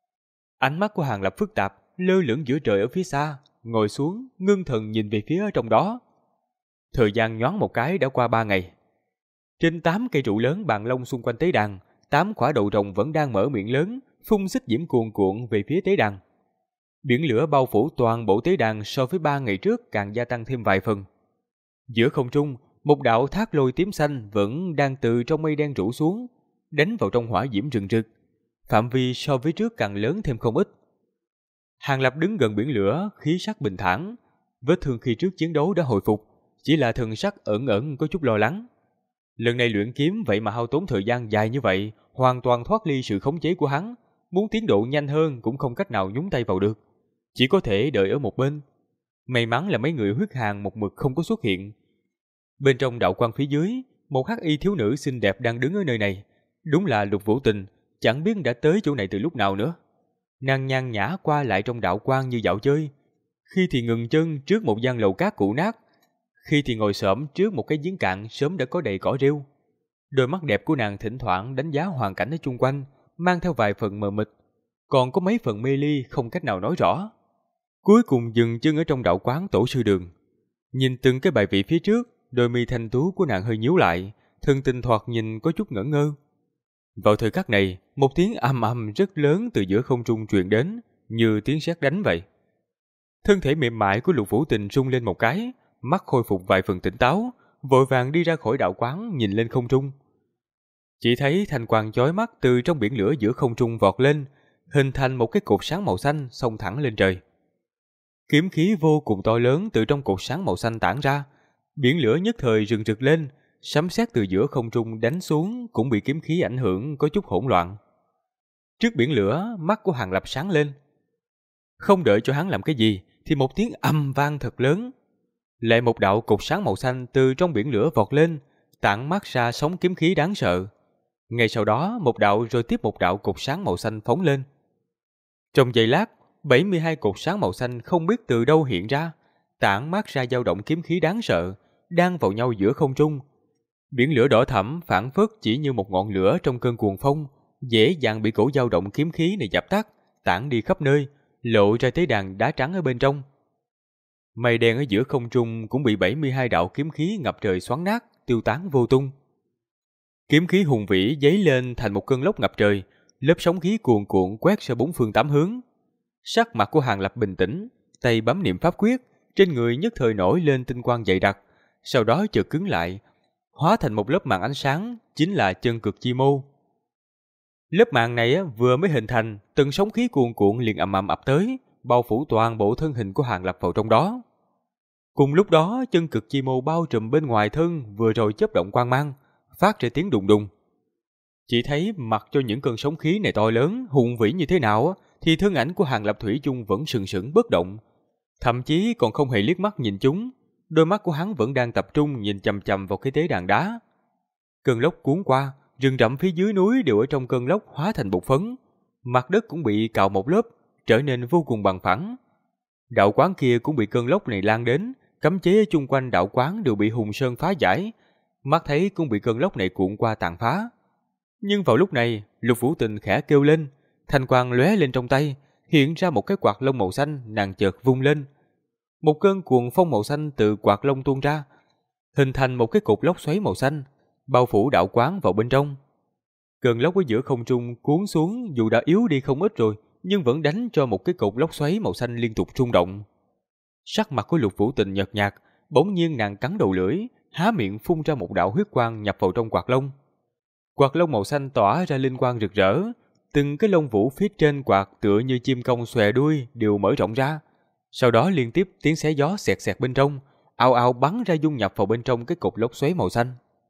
Ánh mắt của Hàng Lập phức tạp, lơ lửng giữa trời ở phía xa, ngồi xuống, ngưng thần nhìn về phía trong đó. Thời gian nhoáng một cái đã qua 3 ngày. Trên 8 cây trụ lớn bàn lông xung quanh tế đàn, 8 quả đầu rồng vẫn đang mở miệng lớn, phun xích diễm cuồn cuộn về phía tế đàn. Biển lửa bao phủ toàn bộ tế đàn so với 3 ngày trước càng gia tăng thêm vài phần. Giữa không trung, một đạo thác lôi tím xanh vẫn đang từ trong mây đen rủ xuống, đánh vào trong hỏa diễm rừng rực. Phạm vi so với trước càng lớn thêm không ít. Hàng Lập đứng gần biển lửa, khí sắc bình thản. Vết thương khi trước chiến đấu đã hồi phục, chỉ là thần sắc ẩn ẩn có chút lo lắng. Lần này luyện kiếm vậy mà hao tốn thời gian dài như vậy, hoàn toàn thoát ly sự khống chế của hắn. Muốn tiến độ nhanh hơn cũng không cách nào nhúng tay vào được, chỉ có thể đợi ở một bên. May mắn là mấy người huyết hàn một mực không có xuất hiện. Bên trong đạo quan phía dưới, một hắc y thiếu nữ xinh đẹp đang đứng ở nơi này. Đúng là Lục Vũ Tình, chẳng biết đã tới chỗ này từ lúc nào nữa. Nàng nhan nhã qua lại trong đạo quan như dạo chơi. Khi thì ngừng chân trước một gian lầu cát cũ nát, khi thì ngồi xổm trước một cái giếng cạn sớm đã có đầy cỏ rêu. Đôi mắt đẹp của nàng thỉnh thoảng đánh giá hoàn cảnh ở chung quanh, mang theo vài phần mờ mịt, còn có mấy phần mê ly không cách nào nói rõ. Cuối cùng dừng chân ở trong đạo quán tổ sư đường. Nhìn từng cái bài vị phía trước, đôi mi thanh tú của nàng hơi nhíu lại, thân tình thoạt nhìn có chút ngẩn ngơ. Vào thời khắc này, một tiếng ầm ầm rất lớn từ giữa không trung truyền đến, như tiếng sét đánh vậy. Thân thể mềm mại của Lục Vũ Tình rung lên một cái, mắt khôi phục vài phần tỉnh táo, vội vàng đi ra khỏi đạo quán nhìn lên không trung. Chỉ thấy thanh quang chói mắt từ trong biển lửa giữa không trung vọt lên, hình thành một cái cột sáng màu xanh xông thẳng lên trời. Kiếm khí vô cùng to lớn từ trong cột sáng màu xanh tản ra, biển lửa nhất thời rừng rực lên, sấm sét từ giữa không trung đánh xuống cũng bị kiếm khí ảnh hưởng có chút hỗn loạn. Trước biển lửa, mắt của Hàng Lập sáng lên. Không đợi cho hắn làm cái gì, thì một tiếng ầm vang thật lớn. Lại một đạo cột sáng màu xanh từ trong biển lửa vọt lên, tản mát ra sóng kiếm khí đáng sợ. Ngay sau đó, một đạo rồi tiếp một đạo cột sáng màu xanh phóng lên. Trong giây lát, 72 cột sáng màu xanh không biết từ đâu hiện ra, tản mát ra dao động kiếm khí đáng sợ, đang vào nhau giữa không trung. Biển lửa đỏ thẫm phảng phất chỉ như một ngọn lửa trong cơn cuồng phong, dễ dàng bị cổ dao động kiếm khí này dập tắt, tản đi khắp nơi, lộ ra tế đàn đá trắng ở bên trong. Mây đen ở giữa không trung cũng bị 72 đạo kiếm khí ngập trời xoắn nát, tiêu tán vô tung. Kiếm khí hùng vĩ dấy lên thành một cơn lốc ngập trời, lớp sóng khí cuồn cuộn quét ra bốn phương tám hướng. Sắc mặt của Hàng Lập bình tĩnh, tay bấm niệm pháp quyết, trên người nhất thời nổi lên tinh quang dày đặc, sau đó chợt cứng lại, hóa thành một lớp màn ánh sáng, chính là chân cực chi mô. Lớp màn này vừa mới hình thành, từng sóng khí cuồn cuộn liền ầm ầm ập tới, bao phủ toàn bộ thân hình của Hàng Lập vào trong đó. Cùng lúc đó, chân cực chi mô bao trùm bên ngoài thân vừa rồi chớp động quang mang, phát ra tiếng đùng đùng. Chỉ thấy mặc cho những cơn sóng khí này to lớn, hùng vĩ như thế nào thì thân ảnh của Hàng Lập thủy chung vẫn sừng sững bất động, thậm chí còn không hề liếc mắt nhìn chúng. Đôi mắt của hắn vẫn đang tập trung nhìn chằm chằm vào cái tế đàn đá. Cơn lốc cuốn qua, rừng rậm phía dưới núi đều ở trong cơn lốc hóa thành bột phấn, mặt đất cũng bị cạo một lớp, trở nên vô cùng bằng phẳng. Đạo quán kia cũng bị cơn lốc này lan đến, cấm chế ở chung quanh đạo quán đều bị hùng sơn phá giải, mắt thấy cũng bị cơn lốc này cuộn qua tàn phá. Nhưng vào lúc này, Lục Vũ Tình khẽ kêu lên, thanh quang lóe lên trong tay, hiện ra một cái quạt lông màu xanh, nàng chợt vung lên. Một cơn cuồng phong màu xanh từ quạt lông tuôn ra, hình thành một cái cột lốc xoáy màu xanh, bao phủ đạo quán vào bên trong. Cơn lốc ở giữa không trung cuốn xuống, dù đã yếu đi không ít rồi, nhưng vẫn đánh cho một cái cột lốc xoáy màu xanh liên tục rung động. Sắc mặt của Lục Vũ Tình nhợt nhạt, bỗng nhiên nàng cắn đầu lưỡi, há miệng phun ra một đạo huyết quang nhập vào trong quạt lông. Quạt lông màu xanh tỏa ra linh quang rực rỡ, từng cái lông vũ phía trên quạt tựa như chim công xòe đuôi đều mở rộng ra. Sau đó liên tiếp tiếng xé gió xẹt xẹt bên trong, ào ào bắn ra dung nhập vào bên trong cái cột lốc xoáy màu xanh.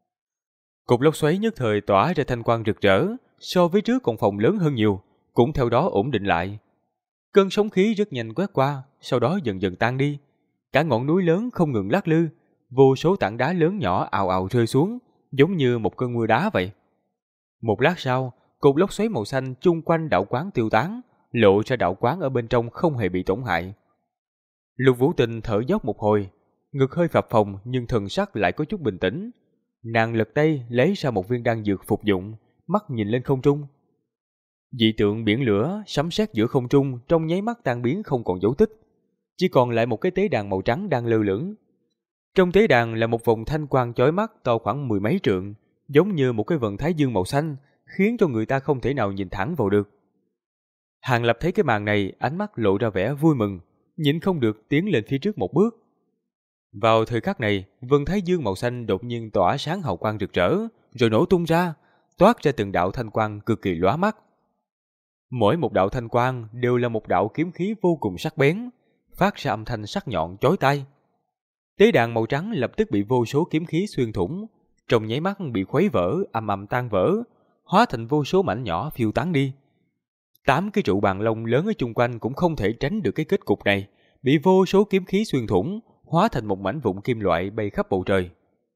Cột lốc xoáy nhất thời tỏa ra thanh quang rực rỡ, so với trước còn phòng lớn hơn nhiều, cũng theo đó ổn định lại. Cơn sóng khí rất nhanh quét qua, sau đó dần dần tan đi. Cả ngọn núi lớn không ngừng lắc lư, vô số tảng đá lớn nhỏ ào ào rơi xuống, giống như một cơn mưa đá vậy. Một lát sau, cột lốc xoáy màu xanh chung quanh đạo quán tiêu tán, lộ ra đạo quán ở bên trong không hề bị tổn hại. Lục Vũ Tình thở dốc một hồi, ngực hơi phập phồng nhưng thần sắc lại có chút bình tĩnh. Nàng lật tay lấy ra một viên đan dược phục dụng, mắt nhìn lên không trung. Dị tượng biển lửa sấm sét giữa không trung trong nháy mắt tan biến không còn dấu tích, chỉ còn lại một cái tế đàn màu trắng đang lơ lửng. Trong tế đàn là một vòng thanh quang chói mắt to khoảng mười mấy trượng, giống như một cái vầng thái dương màu xanh, khiến cho người ta không thể nào nhìn thẳng vào được. Hàng Lập thấy cái màn này, ánh mắt lộ ra vẻ vui mừng, nhịn không được tiến lên phía trước một bước. Vào thời khắc này, vầng thái dương màu xanh đột nhiên tỏa sáng hào quang rực rỡ, rồi nổ tung ra, toát ra từng đạo thanh quang cực kỳ lóa mắt. Mỗi một đạo thanh quang đều là một đạo kiếm khí vô cùng sắc bén, phát ra âm thanh sắc nhọn chói tai. Tế đàn màu trắng lập tức bị vô số kiếm khí xuyên thủng, trong nháy mắt bị khuấy vỡ, ầm ầm tan vỡ, hóa thành vô số mảnh nhỏ phiêu tán đi. 8 cái trụ bàn lông lớn ở chung quanh cũng không thể tránh được cái kết cục này, bị vô số kiếm khí xuyên thủng, hóa thành một mảnh vụn kim loại bay khắp bầu trời.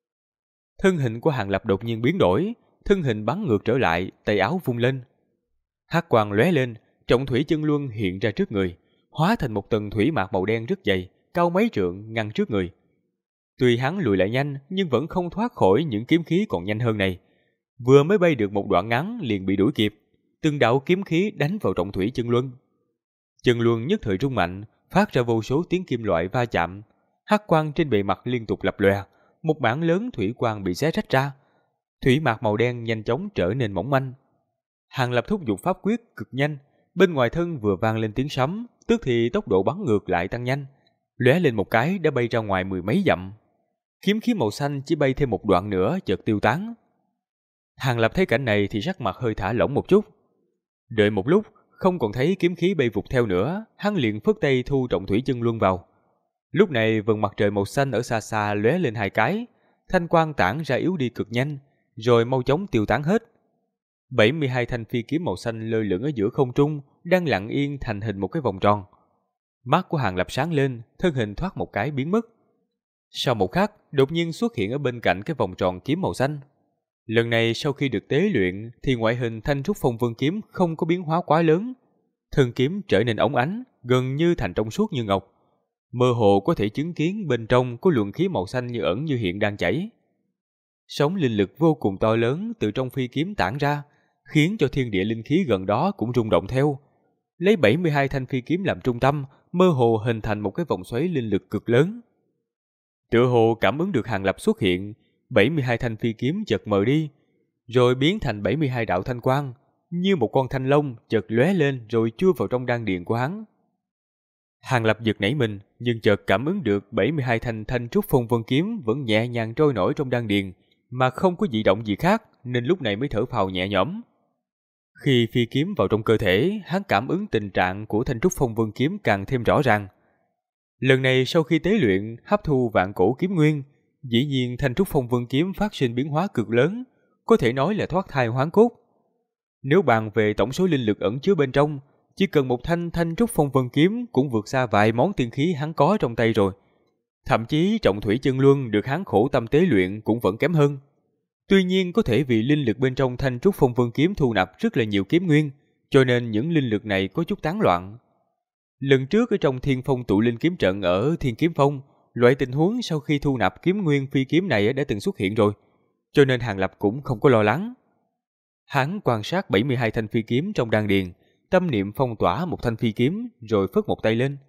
Thân hình của Hàng Lập đột nhiên biến đổi, thân hình bắn ngược trở lại, tay áo vung lên. Hắc quang lóe lên, trọng thủy chân luân hiện ra trước người, hóa thành một tầng thủy mạc màu đen rất dày, cao mấy trượng ngăn trước người. Tuy hắn lùi lại nhanh, nhưng vẫn không thoát khỏi những kiếm khí còn nhanh hơn này. Vừa mới bay được một đoạn ngắn liền bị đuổi kịp, từng đạo kiếm khí đánh vào trọng thủy chân luân. Chân luân nhất thời rung mạnh, phát ra vô số tiếng kim loại va chạm. Hắc quang trên bề mặt liên tục lập lòe, một mảng lớn thủy quang bị xé rách ra. Thủy mạc màu đen nhanh chóng trở nên mỏng manh. Hàng Lập thúc giục pháp quyết cực nhanh, bên ngoài thân vừa vang lên tiếng sấm, tức thì tốc độ bắn ngược lại tăng nhanh, lóe lên một cái đã bay ra ngoài mười mấy dặm. Kiếm khí màu xanh chỉ bay thêm một đoạn nữa chợt tiêu tán. Hàng Lập thấy cảnh này thì sắc mặt hơi thả lỏng một chút. Đợi một lúc, không còn thấy kiếm khí bay vụt theo nữa, hắn liền phất tay thu trọng thủy chân luân vào. Lúc này vầng mặt trời màu xanh ở xa xa lóe lên hai cái, thanh quang tản ra yếu đi cực nhanh, rồi mau chóng tiêu tán hết. 72 thanh phi kiếm màu xanh lơ lửng ở giữa không trung, đang lặng yên thành hình một cái vòng tròn. Mắt của Hàng Lập sáng lên, thân hình thoát một cái biến mất. Sau một khắc, đột nhiên xuất hiện ở bên cạnh cái vòng tròn kiếm màu xanh. Lần này sau khi được tế luyện thì ngoại hình thanh trúc phong vương kiếm không có biến hóa quá lớn. Thân kiếm trở nên óng ánh, gần như thành trong suốt như ngọc. Mơ hồ có thể chứng kiến bên trong có luồng khí màu xanh như ẩn như hiện đang chảy. Sóng linh lực vô cùng to lớn từ trong phi kiếm tản ra, khiến cho thiên địa linh khí gần đó cũng rung động theo. Lấy 72 thanh phi kiếm làm trung tâm, mơ hồ hình thành một cái vòng xoáy linh lực cực lớn. Tựa hồ cảm ứng được Hàng Lập xuất hiện, 72 thanh phi kiếm chợt mờ đi, rồi biến thành 72 đạo thanh quang, như một con thanh long chợt lóe lên rồi chui vào trong đan điền của hắn. Hàng Lập giật nảy mình, nhưng chợt cảm ứng được 72 thanh thanh trúc phong vân kiếm vẫn nhẹ nhàng trôi nổi trong đan điền, mà không có dị động gì khác, nên lúc này mới thở phào nhẹ nhõm. Khi phi kiếm vào trong cơ thể, hắn cảm ứng tình trạng của thanh trúc phong vân kiếm càng thêm rõ ràng. Lần này sau khi tế luyện, hấp thu vạn cổ kiếm nguyên, dĩ nhiên thanh trúc phong vân kiếm phát sinh biến hóa cực lớn, có thể nói là thoát thai hoán cốt. Nếu bàn về tổng số linh lực ẩn chứa bên trong, chỉ cần một thanh Thanh Trúc Phong Vân kiếm cũng vượt xa vài món tiên khí hắn có trong tay rồi. Thậm chí Trọng Thủy Chân Luân được hắn khổ tâm tế luyện cũng vẫn kém hơn. Tuy nhiên có thể vì linh lực bên trong Thanh Trúc Phong Vân kiếm thu nạp rất là nhiều kiếm nguyên, cho nên những linh lực này có chút tán loạn. Lần trước ở trong Thiên Phong tụ linh kiếm trận ở Thiên Kiếm Phong, loại tình huống sau khi thu nạp kiếm nguyên phi kiếm này đã từng xuất hiện rồi, cho nên Hàng Lập cũng không có lo lắng. Hắn quan sát 72 thanh phi kiếm trong đan điền, tâm niệm phong tỏa một thanh phi kiếm rồi phất một tay lên.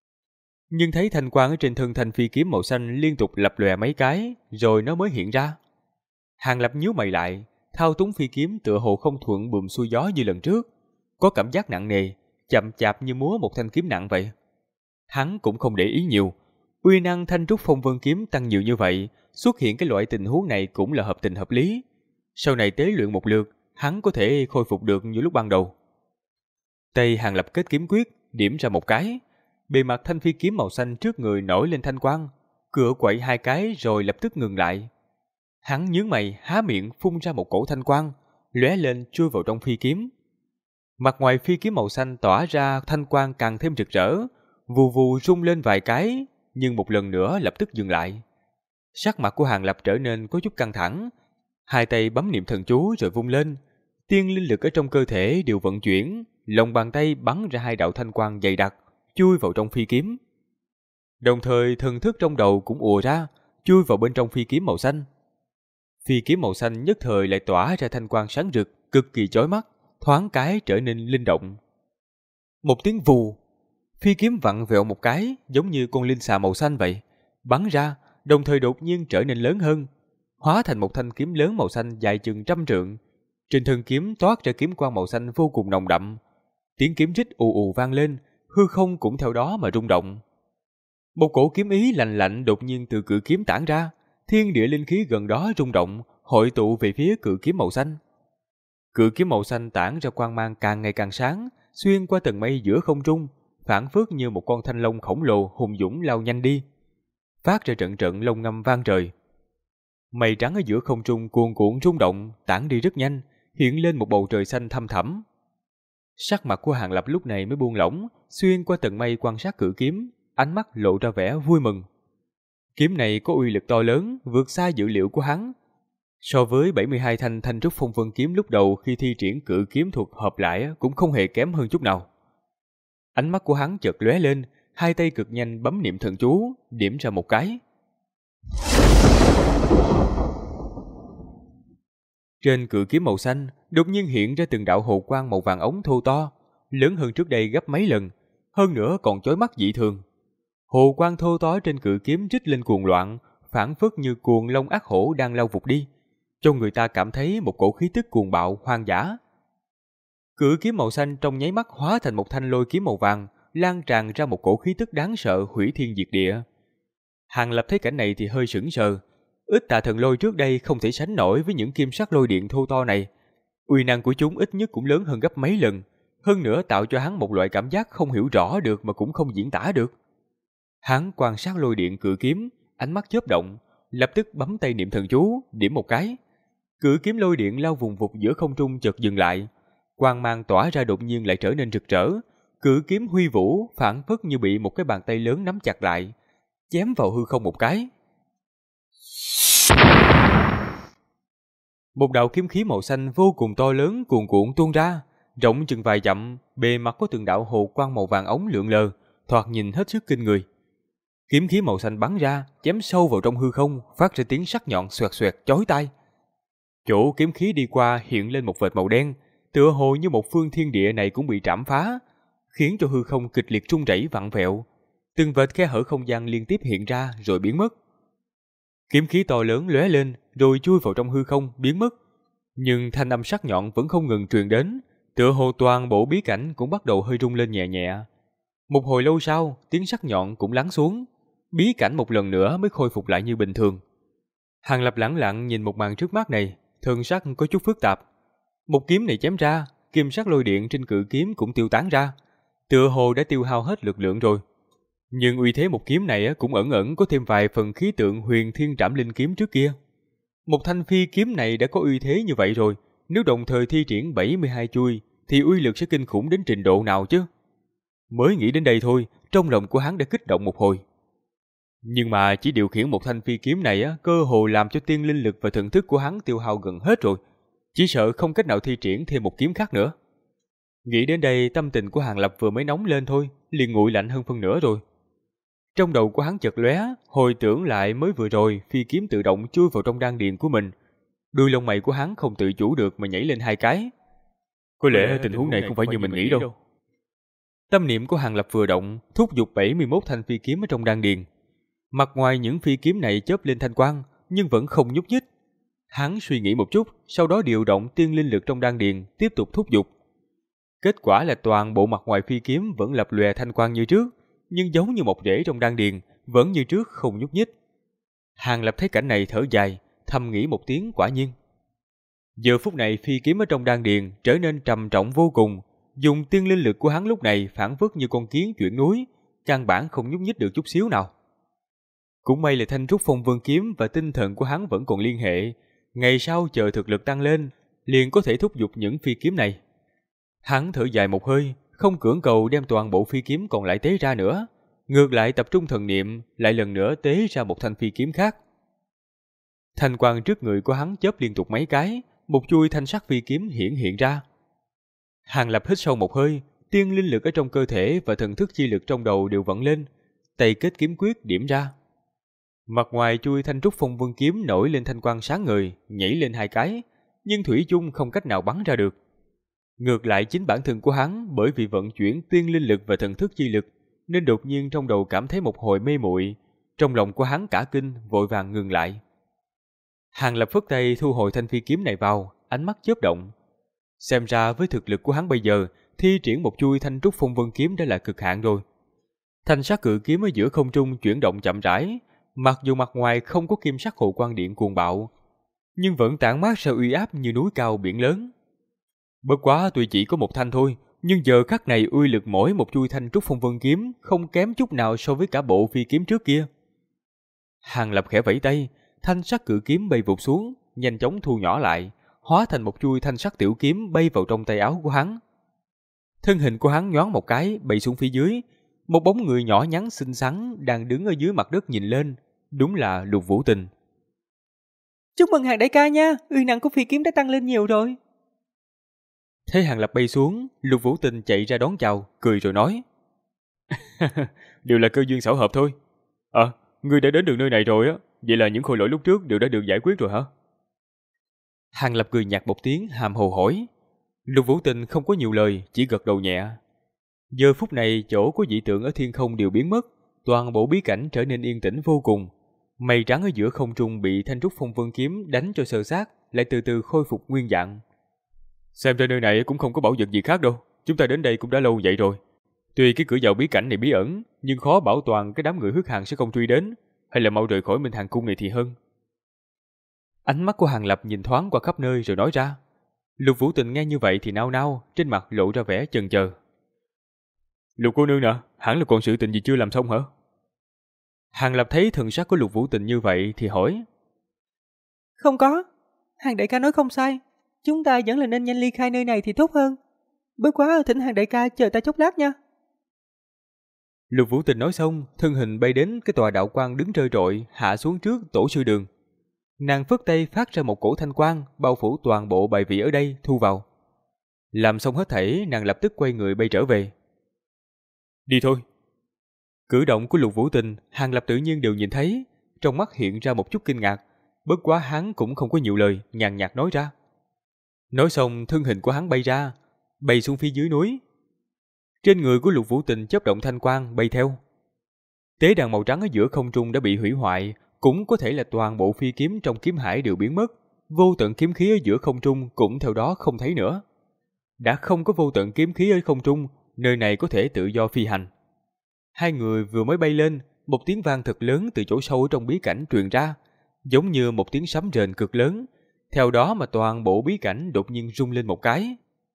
Nhưng thấy thanh quang ở trên thân thanh phi kiếm màu xanh liên tục lập lòe mấy cái, rồi nó mới hiện ra. Hàng Lập nhíu mày lại, thao túng phi kiếm tựa hồ không thuận buồm xuôi gió như lần trước, có cảm giác nặng nề, chậm chạp như múa một thanh kiếm nặng vậy. Hắn cũng không để ý nhiều, uy năng Thanh Trúc Phong Vân kiếm tăng nhiều như vậy, xuất hiện cái loại tình huống này cũng là hợp tình hợp lý. Sau này tế luyện một lượt, hắn có thể khôi phục được như lúc ban đầu. Tay Hàng Lập kết kiếm quyết, điểm ra một cái, bề mặt thanh phi kiếm màu xanh trước người nổi lên thanh quang, cửa quậy hai cái rồi lập tức ngừng lại. Hắn nhướng mày, há miệng phun ra một cổ thanh quang, lóe lên chui vào trong phi kiếm. Mặt ngoài phi kiếm màu xanh tỏa ra thanh quang càng thêm rực rỡ, vù vù rung lên vài cái, nhưng một lần nữa lập tức dừng lại. Sắc mặt của Hàng Lập trở nên có chút căng thẳng, hai tay bấm niệm thần chú rồi vung lên, tiên linh lực ở trong cơ thể đều vận chuyển, lòng bàn tay bắn ra hai đạo thanh quang dày đặc, chui vào trong phi kiếm. Đồng thời thần thức trong đầu cũng ùa ra, chui vào bên trong phi kiếm màu xanh. Phi kiếm màu xanh nhất thời lại tỏa ra thanh quang sáng rực, cực kỳ chói mắt, thoáng cái trở nên linh động. Một tiếng vù, phi kiếm vặn vẹo một cái, giống như con linh xà màu xanh vậy, bắn ra, đồng thời đột nhiên trở nên lớn hơn, hóa thành một thanh kiếm lớn màu xanh dài chừng 100 trượng. Trên thân kiếm toát ra kiếm quang màu xanh vô cùng nồng đậm. Tiếng kiếm rít ù ù vang lên, hư không cũng theo đó mà rung động. Một cổ kiếm ý lạnh lạnh đột nhiên từ cự kiếm tản ra, thiên địa linh khí gần đó rung động, hội tụ về phía cự kiếm màu xanh. Cự kiếm màu xanh tản ra quang mang càng ngày càng sáng, xuyên qua tầng mây giữa không trung, phảng phất như một con thanh long khổng lồ hùng dũng lao nhanh đi, phát ra trận trận lông ngâm vang trời. Mây trắng ở giữa không trung cuồn cuộn rung động, tản đi rất nhanh, hiện lên một bầu trời xanh thăm thẳm. Sắc mặt của Hàng Lập lúc này mới buông lỏng, xuyên qua tầng mây quan sát cự kiếm, ánh mắt lộ ra vẻ vui mừng. Kiếm này có uy lực to lớn, vượt xa dự liệu của hắn. So với 72 thanh Thanh Trúc Phong Vân kiếm lúc đầu khi thi triển cự kiếm thuật hợp lại cũng không hề kém hơn chút nào. Ánh mắt của hắn chợt lóe lên, hai tay cực nhanh bấm niệm thần chú, điểm ra một cái. Trên cự kiếm màu xanh, đột nhiên hiện ra từng đạo hồ quang màu vàng ống thô to, lớn hơn trước đây gấp mấy lần, hơn nữa còn chói mắt dị thường. Hồ quang thô to trên cự kiếm rít lên cuồng loạn, phảng phất như cuồng long ác hổ đang lao vụt đi, cho người ta cảm thấy một cổ khí tức cuồng bạo hoang dã. Cự kiếm màu xanh trong nháy mắt hóa thành một thanh lôi kiếm màu vàng, lan tràn ra một cổ khí tức đáng sợ hủy thiên diệt địa. Hàng Lập thấy cảnh này thì hơi sững sờ. Ít tà thần lôi trước đây không thể sánh nổi với những kim sắc lôi điện thô to này. Uy năng của chúng ít nhất cũng lớn hơn gấp mấy lần, hơn nữa tạo cho hắn một loại cảm giác không hiểu rõ được mà cũng không diễn tả được. Hắn quan sát lôi điện cự kiếm, ánh mắt chớp động, lập tức bấm tay niệm thần chú, điểm một cái. Cự kiếm lôi điện lao vùng vụt giữa không trung chợt dừng lại, quang mang tỏa ra đột nhiên lại trở nên rực rỡ. Cự kiếm huy vũ, phảng phất như bị một cái bàn tay lớn nắm chặt lại, chém vào hư không một cái. Một đạo kiếm khí màu xanh vô cùng to lớn cuồn cuộn tuôn ra, rộng chừng vài dặm, bề mặt có từng đạo hồ quang màu vàng ống lượn lờ, thoạt nhìn hết sức kinh người. Kiếm khí màu xanh bắn ra, chém sâu vào trong hư không, phát ra tiếng sắc nhọn xoẹt xoẹt chói tai. Chỗ kiếm khí đi qua hiện lên một vệt màu đen, tựa hồ như một phương thiên địa này cũng bị trảm phá, khiến cho hư không kịch liệt rung rẩy vặn vẹo. Từng vệt khe hở không gian liên tiếp hiện ra rồi biến mất. Kiếm khí to lớn lóe lên rồi chui vào trong hư không biến mất, nhưng thanh âm sắc nhọn vẫn không ngừng truyền đến, tựa hồ toàn bộ bí cảnh cũng bắt đầu hơi rung lên nhẹ nhẹ. Một hồi lâu sau, tiếng sắc nhọn cũng lắng xuống, bí cảnh một lần nữa mới khôi phục lại như bình thường. Hàng Lập lẳng lặng nhìn một màn trước mắt này, thần sắc có chút phức tạp. Một kiếm này chém ra, kim sắc lôi điện trên cự kiếm cũng tiêu tán ra, tựa hồ đã tiêu hao hết lực lượng rồi. Nhưng uy thế một kiếm này cũng ẩn ẩn có thêm vài phần khí tượng Huyền Thiên Trảm Linh kiếm trước kia. Một thanh phi kiếm này đã có uy thế như vậy rồi, nếu đồng thời thi triển 72 chui thì uy lực sẽ kinh khủng đến trình độ nào chứ? Mới nghĩ đến đây thôi, trong lòng của hắn đã kích động một hồi. Nhưng mà chỉ điều khiển một thanh phi kiếm này cơ hồ làm cho tiên linh lực và thần thức của hắn tiêu hao gần hết rồi. Chỉ sợ không cách nào thi triển thêm một kiếm khác nữa. Nghĩ đến đây, tâm tình của Hàng Lập vừa mới nóng lên thôi, liền nguội lạnh hơn phân nửa rồi. Trong đầu của hắn chợt lóe, hồi tưởng lại mới vừa rồi phi kiếm tự động chui vào trong đan điền của mình. Đuôi lông mày của hắn không tự chủ được mà nhảy lên 2 cái. Có lẽ tình huống này không phải như mình nghĩ đâu. Tâm niệm của Hàng Lập vừa động, thúc giục 71 thanh phi kiếm ở trong đan điền. Mặt ngoài những phi kiếm này chớp lên thanh quang, nhưng vẫn không nhúc nhích. Hắn suy nghĩ một chút, sau đó điều động tiên linh lực trong đan điền, tiếp tục thúc giục. Kết quả là toàn bộ mặt ngoài phi kiếm vẫn lập lòe thanh quang như trước, nhưng giống như một rễ trong đan điền, vẫn như trước không nhúc nhích. Hàng Lập thấy cảnh này thở dài, thầm nghĩ một tiếng quả nhiên. Giờ phút này phi kiếm ở trong đan điền trở nên trầm trọng vô cùng, dùng tiên linh lực của hắn lúc này phản phất như con kiến chuyển núi, căn bản không nhúc nhích được chút xíu nào. Cũng may là thanh trúc phong vân kiếm và tinh thần của hắn vẫn còn liên hệ, ngày sau chờ thực lực tăng lên, liền có thể thúc giục những phi kiếm này. Hắn thở dài một hơi, không cưỡng cầu đem toàn bộ phi kiếm còn lại tế ra nữa, ngược lại tập trung thần niệm, lại lần nữa tế ra một thanh phi kiếm khác. Thanh quang trước người của hắn chớp liên tục mấy cái, một chuôi thanh sắc phi kiếm hiện ra. Hàng Lập hít sâu một hơi, tiên linh lực ở trong cơ thể và thần thức chi lực trong đầu đều vận lên, tay kết kiếm quyết điểm ra. Mặt ngoài chuôi thanh trúc phong vân kiếm nổi lên thanh quang sáng ngời, nhảy lên 2 cái, nhưng thủy chung không cách nào bắn ra được. Ngược lại chính bản thân của hắn bởi vì vận chuyển tiên linh lực và thần thức chi lực, nên đột nhiên trong đầu cảm thấy một hồi mê muội, trong lòng của hắn cả kinh, vội vàng ngừng lại. Hàng Lập phất tay thu hồi thanh phi kiếm này vào, ánh mắt chớp động. Xem ra với thực lực của hắn bây giờ, thi triển một chuôi thanh trúc phong vân kiếm đã là cực hạn rồi. Thanh sắc cự kiếm ở giữa không trung chuyển động chậm rãi, mặc dù mặt ngoài không có kim sắc hồ quang điện cuồng bạo, nhưng vẫn tản mát ra uy áp như núi cao biển lớn. Bất quá tuy chỉ có một thanh thôi, nhưng giờ khắc này uy lực mỗi một chuôi thanh trúc phong vân kiếm không kém chút nào so với cả bộ phi kiếm trước kia. Hàng Lập khẽ vẫy tay, thanh sắc cự kiếm bay vụt xuống, nhanh chóng thu nhỏ lại, hóa thành một chuôi thanh sắc tiểu kiếm bay vào trong tay áo của hắn. Thân hình của hắn nhoáng một cái, bay xuống phía dưới, một bóng người nhỏ nhắn xinh xắn đang đứng ở dưới mặt đất nhìn lên, đúng là Lục Vũ Tình. Chúc mừng Hàng đại ca nha, uy năng của phi kiếm đã tăng lên nhiều rồi. Thấy Hàng Lập bay xuống, Lục Vũ Tình chạy ra đón chào, cười rồi nói: đều là cơ duyên xảo hợp thôi. Ngươi đã đến được nơi này rồi á, vậy là những khối lỗi lúc trước đều đã được giải quyết rồi hả? Hàng Lập cười nhạt một tiếng, hàm hồ hỏi. Lục Vũ Tình không có nhiều lời, chỉ gật đầu nhẹ. Giờ phút này chỗ có dị tượng ở thiên không đều biến mất, toàn bộ bí cảnh trở nên yên tĩnh vô cùng. Mây trắng ở giữa không trung bị thanh trúc phong vân kiếm đánh cho sơ sát, lại từ từ khôi phục nguyên dạng. Xem ra nơi này cũng không có bảo vật gì khác đâu, chúng ta đến đây cũng đã lâu vậy rồi. Tuy cái cửa vào bí cảnh này bí ẩn, nhưng khó bảo toàn cái đám người huyết hàn sẽ không truy đến, hay là mau rời khỏi Minh Hàn cung này thì hơn. Ánh mắt của Hàng Lập nhìn thoáng qua khắp nơi rồi nói ra. Lục Vũ Tình nghe như vậy thì nao nao, trên mặt lộ ra vẻ chần chờ. Lục cô nương nè, hẳn là còn sự tình gì chưa làm xong hả? Hàng Lập thấy thần sắc của Lục Vũ Tình như vậy thì hỏi. Không có, Hàng đại ca nói không sai, chúng ta vẫn là nên nhanh ly khai nơi này thì tốt hơn. Bất quá thỉnh Hàng đại ca chờ ta chốc lát nha. Lục Vũ Tình nói xong, thân hình bay đến cái tòa đạo quang đứng trơ trọi, hạ xuống trước tổ sư đường. Nàng phất tay phát ra một cổ thanh quang, bao phủ toàn bộ bài vị ở đây, thu vào. Làm xong hết thảy, nàng lập tức quay người bay trở về. Đi thôi. Cử động của Lục Vũ Tình, Hàng Lập tự nhiên đều nhìn thấy, trong mắt hiện ra một chút kinh ngạc. Bất quá hắn cũng không có nhiều lời, nhàn nhạt nói ra. Nói xong, thân hình của hắn bay ra, bay xuống phía dưới núi. Trên người của Lục Vũ Tình chớp động thanh quang bay theo. Tế đàn màu trắng ở giữa không trung đã bị hủy hoại, cũng có thể là toàn bộ phi kiếm trong kiếm hải đều biến mất, vô tận kiếm khí ở giữa không trung cũng theo đó không thấy nữa. Đã không có vô tận kiếm khí ở không trung, nơi này có thể tự do phi hành. Hai người vừa mới bay lên, một tiếng vang thật lớn từ chỗ sâu ở trong bí cảnh truyền ra, giống như một tiếng sấm rền cực lớn. Theo đó mà toàn bộ bí cảnh đột nhiên rung lên một cái.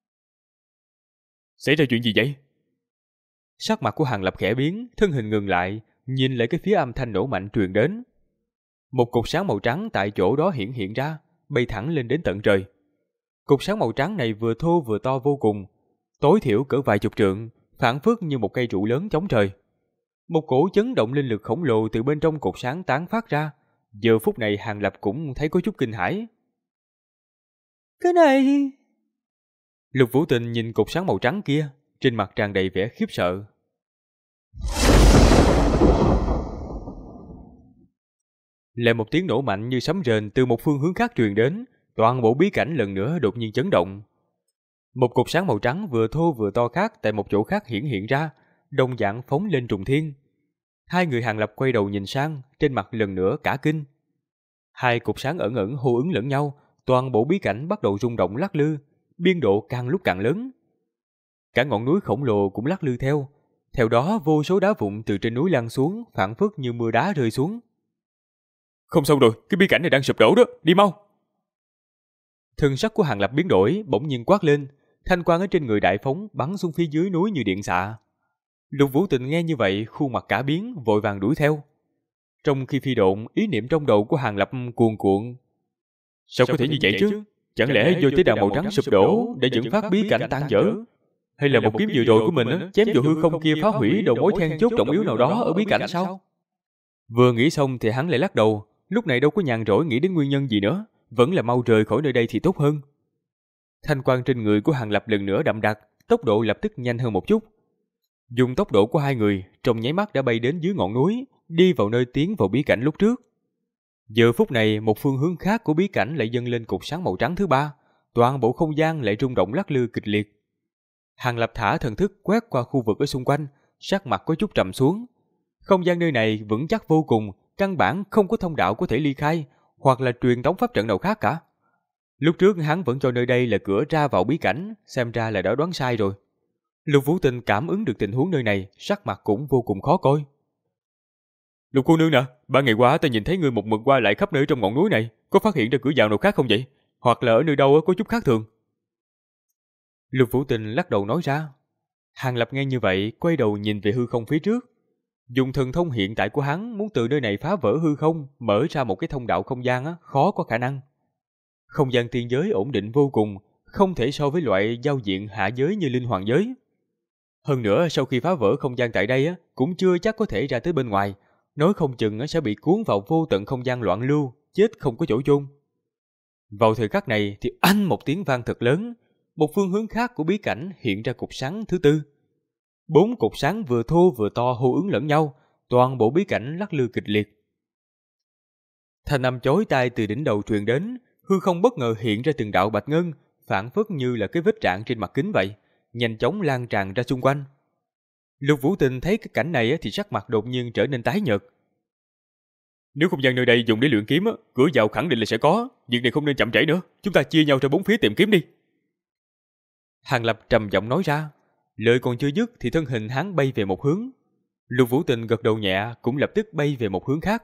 Xảy ra chuyện gì vậy? Sắc mặt của Hàng Lập khẽ biến, thân hình ngừng lại, nhìn lại cái phía âm thanh nổ mạnh truyền đến. Một cột sáng màu trắng tại chỗ đó hiện ra, bay thẳng lên đến tận trời. Cục sáng màu trắng này vừa thô vừa to vô cùng, tối thiểu cỡ vài chục trượng, phảng phất như một cây trụ lớn chống trời. Một cổ chấn động linh lực khổng lồ từ bên trong cột sáng tán phát ra. Giờ phút này Hàng Lập cũng thấy có chút kinh hãi. Cái này... Lục Vũ Tình nhìn cột sáng màu trắng kia, trên mặt tràn đầy vẻ khiếp sợ. Lại một tiếng nổ mạnh như sấm rền từ một phương hướng khác truyền đến, toàn bộ bí cảnh lần nữa đột nhiên chấn động. Một cột sáng màu trắng vừa thô vừa to khác tại một chỗ khác hiện ra, đồng dạng phóng lên trùng thiên. Hai người Hàng Lập quay đầu nhìn sang, trên mặt lần nữa cả kinh. Hai cột sáng ẩn ẩn hô ứng lẫn nhau, toàn bộ bí cảnh bắt đầu rung động lắc lư, biên độ càng lúc càng lớn. Cả ngọn núi khổng lồ cũng lắc lư theo. Theo đó vô số đá vụn từ trên núi lăn xuống, phảng phất như mưa đá rơi xuống. Không xong rồi, cái bí cảnh này đang sụp đổ đó, đi mau. Thân sắc của Hàng Lập biến đổi, bỗng nhiên quát lên, thanh quang ở trên người đại phóng bắn xuống phía dưới núi như điện xạ. Lục Vũ Tình nghe như vậy, khuôn mặt cả biến, vội vàng đuổi theo. Trong khi phi độn, ý niệm trong đầu của Hàng Lập cuồn cuộn. Sao có thể như vậy chứ? Chẳng lẽ vô tế đàn màu trắng sụp đổ để dẫn phát bí cảnh tan vỡ? Hay là một kiếm vừa rồi của mình chém vào hư không kia phá hủy đầu mối then chốt trọng yếu nào đó ở bí cảnh sao? Vừa nghĩ xong thì hắn lại lắc đầu, lúc này đâu có nhàn rỗi nghĩ đến nguyên nhân gì nữa, vẫn là mau rời khỏi nơi đây thì tốt hơn. Thanh quang trên người của Hàng Lập lần nữa đậm đặc, tốc độ lập tức nhanh hơn một chút. Dùng tốc độ của hai người, trong nháy mắt đã bay đến dưới ngọn núi, đi vào nơi tiến vào bí cảnh lúc trước. Giờ phút này, một phương hướng khác của bí cảnh lại dâng lên cột sáng màu trắng thứ ba, toàn bộ không gian lại rung động lắc lư kịch liệt. Hàng Lập thả thần thức quét qua khu vực ở xung quanh, sắc mặt có chút trầm xuống. Không gian nơi này vững chắc vô cùng, căn bản không có thông đạo có thể ly khai, hoặc là truyền tống pháp trận nào khác cả. Lúc trước hắn vẫn cho nơi đây là cửa ra vào bí cảnh, xem ra là đã đoán sai rồi. Lục Vũ Tình cảm ứng được tình huống nơi này, sắc mặt cũng vô cùng khó coi. Lục cô nương nè, 3 ngày qua ta nhìn thấy người một mực qua lại khắp nơi trong ngọn núi này, có phát hiện ra cửa vào nào khác không vậy? Hoặc là ở nơi đâu có chút khác thường? Lục Vũ Tình lắc đầu nói ra. Hàng Lập nghe như vậy, quay đầu nhìn về hư không phía trước. Dùng thần thông hiện tại của hắn muốn từ nơi này phá vỡ hư không, mở ra một cái thông đạo không gian khó có khả năng. Không gian tiên giới ổn định vô cùng, không thể so với loại giao diện hạ giới như linh hoàng giới. Hơn nữa sau khi phá vỡ không gian tại đây cũng chưa chắc có thể ra tới bên ngoài, nói không chừng sẽ bị cuốn vào vô tận không gian loạn lưu, chết không có chỗ chôn. Vào thời khắc này thì anh một tiếng vang thật lớn, một phương hướng khác của bí cảnh hiện ra cột sáng thứ tư. 4 cột sáng vừa thô vừa to hô ứng lẫn nhau, toàn bộ bí cảnh lắc lư kịch liệt. Thanh âm chói tai từ đỉnh đầu truyền đến, hư không bất ngờ hiện ra từng đạo bạch ngân, phản phất như là cái vết rạn trên mặt kính vậy, nhanh chóng lan tràn ra xung quanh. Lục Vũ Tình thấy cái cảnh này thì sắc mặt đột nhiên trở nên tái nhợt. Nếu không gian nơi đây dùng để luyện kiếm cửa vào khẳng định là sẽ có, việc này không nên chậm trễ nữa, chúng ta chia nhau ra 4 phía tìm kiếm đi. Hàng Lập trầm giọng nói ra, lời còn chưa dứt thì thân hình hắn bay về một hướng. Lục Vũ Tình gật đầu nhẹ, cũng lập tức bay về một hướng khác.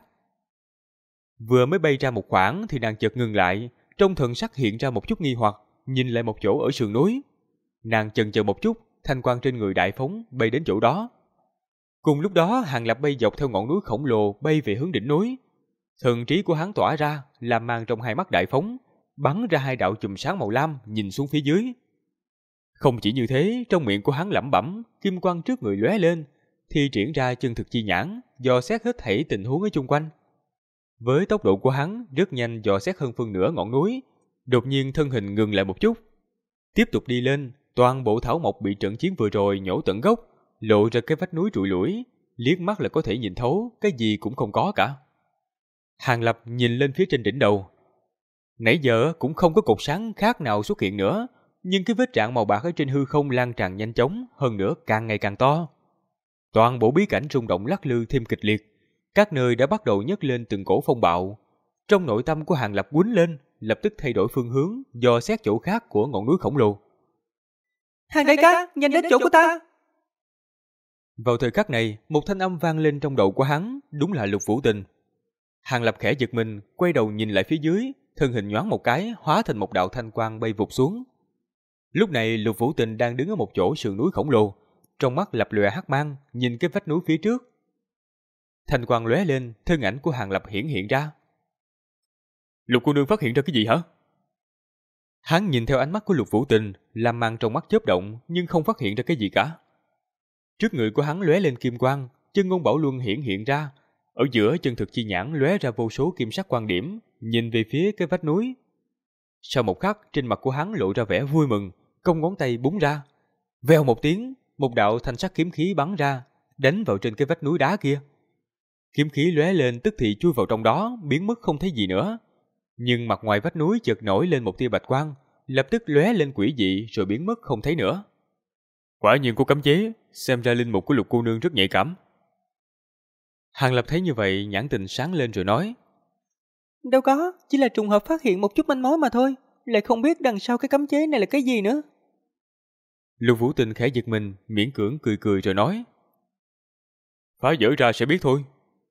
Vừa mới bay ra một khoảng thì nàng chợt ngừng lại, trong thần sắc hiện ra một chút nghi hoặc, nhìn lại một chỗ ở sườn núi. Nàng chần chờ một chút, thanh quang trên người đại phóng bay đến chỗ đó. Cùng lúc đó, Hàng Lập bay dọc theo ngọn núi khổng lồ bay về hướng đỉnh núi. Thần trí của hắn tỏa ra, làm màn trong hai mắt đại phóng, bắn ra 2 đạo chùm sáng màu lam nhìn xuống phía dưới. Không chỉ như thế, trong miệng của hắn lẩm bẩm, kim quang trước người lóe lên, thi triển ra chân thực chi nhãn, dò xét hết thảy tình huống ở chung quanh. Với tốc độ của hắn rất nhanh dò xét hơn phân nửa ngọn núi, đột nhiên thân hình ngừng lại một chút. Tiếp tục đi lên, toàn bộ thảo mộc bị trận chiến vừa rồi nhổ tận gốc, lộ ra cái vách núi trụi lủi, liếc mắt là có thể nhìn thấu, cái gì cũng không có cả. Hàng Lập nhìn lên phía trên đỉnh đầu. Nãy giờ cũng không có cột sáng khác nào xuất hiện nữa, nhưng cái vết rạn màu bạc ở trên hư không lan tràn nhanh chóng, hơn nữa càng ngày càng to. Toàn bộ bí cảnh rung động lắc lư thêm kịch liệt, các nơi đã bắt đầu nhấc lên từng cổ phong bạo. Trong nội tâm của Hàng Lập quýnh lên, lập tức thay đổi phương hướng, dò xét chỗ khác của ngọn núi khổng lồ. Hàng đại ca, nhanh đến chỗ của ta. Vào thời khắc này, một thanh âm vang lên trong đầu của hắn, đúng là Lục Vũ Tình. Hàng Lập khẽ giật mình, quay đầu nhìn lại phía dưới, thân hình nhoáng một cái, hóa thành một đạo thanh quang bay vụt xuống. Lúc này Lục Vũ Tình đang đứng ở một chỗ sườn núi khổng lồ, trong mắt lập lòe hắc mang, nhìn cái vách núi phía trước. Thanh quang lóe lên, thân ảnh của Hàng Lập hiển hiện ra. Lục cô nương phát hiện ra cái gì hả? Hắn nhìn theo ánh mắt của Lục Vũ Tình, làm mang trong mắt chớp động nhưng không phát hiện ra cái gì cả. Trước người của hắn lóe lên kim quang, chân ngôn bảo luân hiện ra. Ở giữa chân thực chi nhãn lóe ra vô số kim sắc quan điểm, nhìn về phía cái vách núi. Sau một khắc, trên mặt của hắn lộ ra vẻ vui mừng, cong ngón tay búng ra. Vèo một tiếng, một đạo thanh sắc kiếm khí bắn ra, đánh vào trên cái vách núi đá kia. Kiếm khí lóe lên tức thì chui vào trong đó, biến mất không thấy gì nữa. Nhưng mặt ngoài vách núi chợt nổi lên một tia bạch quang, lập tức lóe lên quỷ dị rồi biến mất không thấy nữa. Quả nhiên có cấm chế, xem ra linh mục của Lục cô nương rất nhạy cảm. Hàng Lập thấy như vậy, nhãn tình sáng lên rồi nói: Đâu có, chỉ là trùng hợp phát hiện một chút manh mối mà thôi, lại không biết đằng sau cái cấm chế này là cái gì nữa. Lục Vũ Tình khẽ giật mình, miễn cưỡng cười cười rồi nói: phá vỡ ra sẽ biết thôi.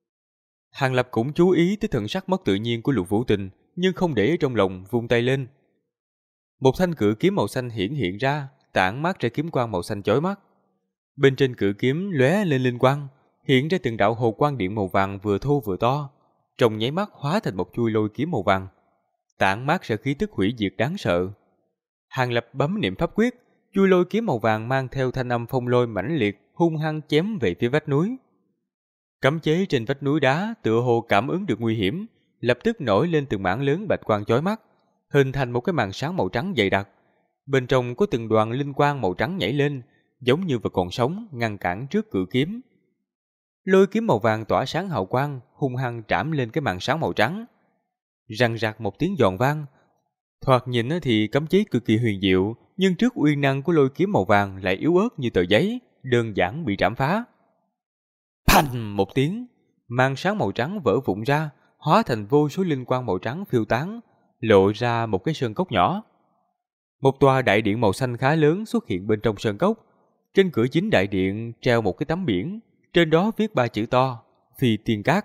Hàng Lập cũng chú ý tới thần sắc mất tự nhiên của Lục Vũ Tình, nhưng không để trong lòng, vung tay lên. Một thanh cự kiếm màu xanh hiện ra, tản mát ra kiếm quang màu xanh chói mắt. Bên trên cự kiếm lóe lên linh quang, hiện ra từng đạo hồ quang điện màu vàng vừa thô vừa to, trong nháy mắt hóa thành một chuôi lôi kiếm màu vàng, tản mát ra khí tức hủy diệt đáng sợ. Hàng Lập bấm niệm pháp quyết, chuôi lôi kiếm màu vàng mang theo thanh âm phong lôi mãnh liệt, hung hăng chém về phía vách núi. Cấm chế trên vách núi đá tựa hồ cảm ứng được nguy hiểm, lập tức nổi lên từng mảng lớn bạch quang chói mắt, hình thành một cái màn sáng màu trắng dày đặc. Bên trong có từng đoàn linh quang màu trắng nhảy lên, giống như vật còn sống, ngăn cản trước cự kiếm. Lôi kiếm màu vàng tỏa sáng hào quang, hung hăng trảm lên cái màn sáng màu trắng. Răng rạc một tiếng giòn vang. Thoạt nhìn thì cấm chế cực kỳ huyền diệu, nhưng trước uy năng của lôi kiếm màu vàng lại yếu ớt như tờ giấy, đơn giản bị trảm phá. Phanh một tiếng, màn sáng màu trắng vỡ vụn ra, hóa thành vô số linh quang màu trắng phiêu tán, lộ ra một cái sơn cốc nhỏ. Một tòa đại điện màu xanh khá lớn xuất hiện bên trong sơn cốc. Trên cửa chính đại điện treo một cái tấm biển, trên đó viết 3 chữ to: Phi Tiên Các.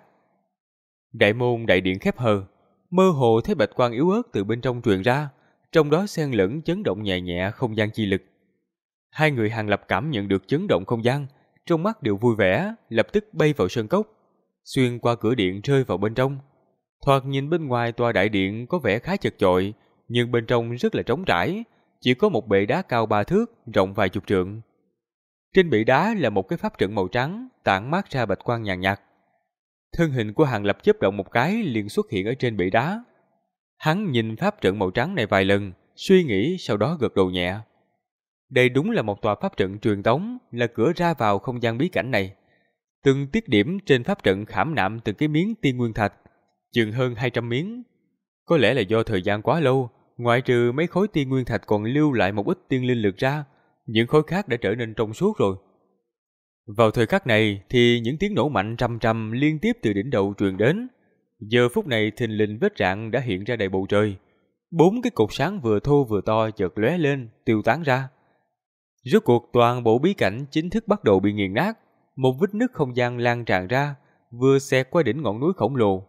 Đại môn đại điện khép hờ, mơ hồ thấy bạch quang yếu ớt từ bên trong truyền ra, trong đó xen lẫn chấn động nhẹ nhẹ không gian chi lực. Hai người Hàng Lập cảm nhận được chấn động không gian, trong mắt đều vui vẻ, lập tức bay vào sơn cốc, xuyên qua cửa điện rơi vào bên trong. Thoạt nhìn bên ngoài tòa đại điện có vẻ khá chật chội, nhưng bên trong rất là trống trải, chỉ có một bệ đá cao 3 thước, rộng vài chục trượng. Trên bệ đá là một cái pháp trận màu trắng, tản mát ra bạch quang nhàn nhạt. Thân hình của Hàng Lập chớp động một cái liền xuất hiện ở trên bệ đá. Hắn nhìn pháp trận màu trắng này vài lần, suy nghĩ sau đó gật đầu nhẹ. Đây đúng là một tòa pháp trận truyền tống, là cửa ra vào không gian bí cảnh này. Từng tiết điểm trên pháp trận khảm nạm từng cái miếng tiên nguyên thạch, chừng hơn 200 miếng. Có lẽ là do thời gian quá lâu, ngoại trừ mấy khối tiên nguyên thạch còn lưu lại một ít tiên linh lực ra, những khối khác đã trở nên trong suốt rồi. Vào thời khắc này thì những tiếng nổ mạnh trầm trầm liên tiếp từ đỉnh đầu truyền đến. Giờ phút này thình lình vết rạn đã hiện ra đầy bầu trời. 4 cái cột sáng vừa thô vừa to chợt lóe lên, tiêu tán ra. Rốt cuộc toàn bộ bí cảnh chính thức bắt đầu bị nghiền nát, một vết nứt không gian lan tràn ra, vừa xẹt qua đỉnh ngọn núi khổng lồ.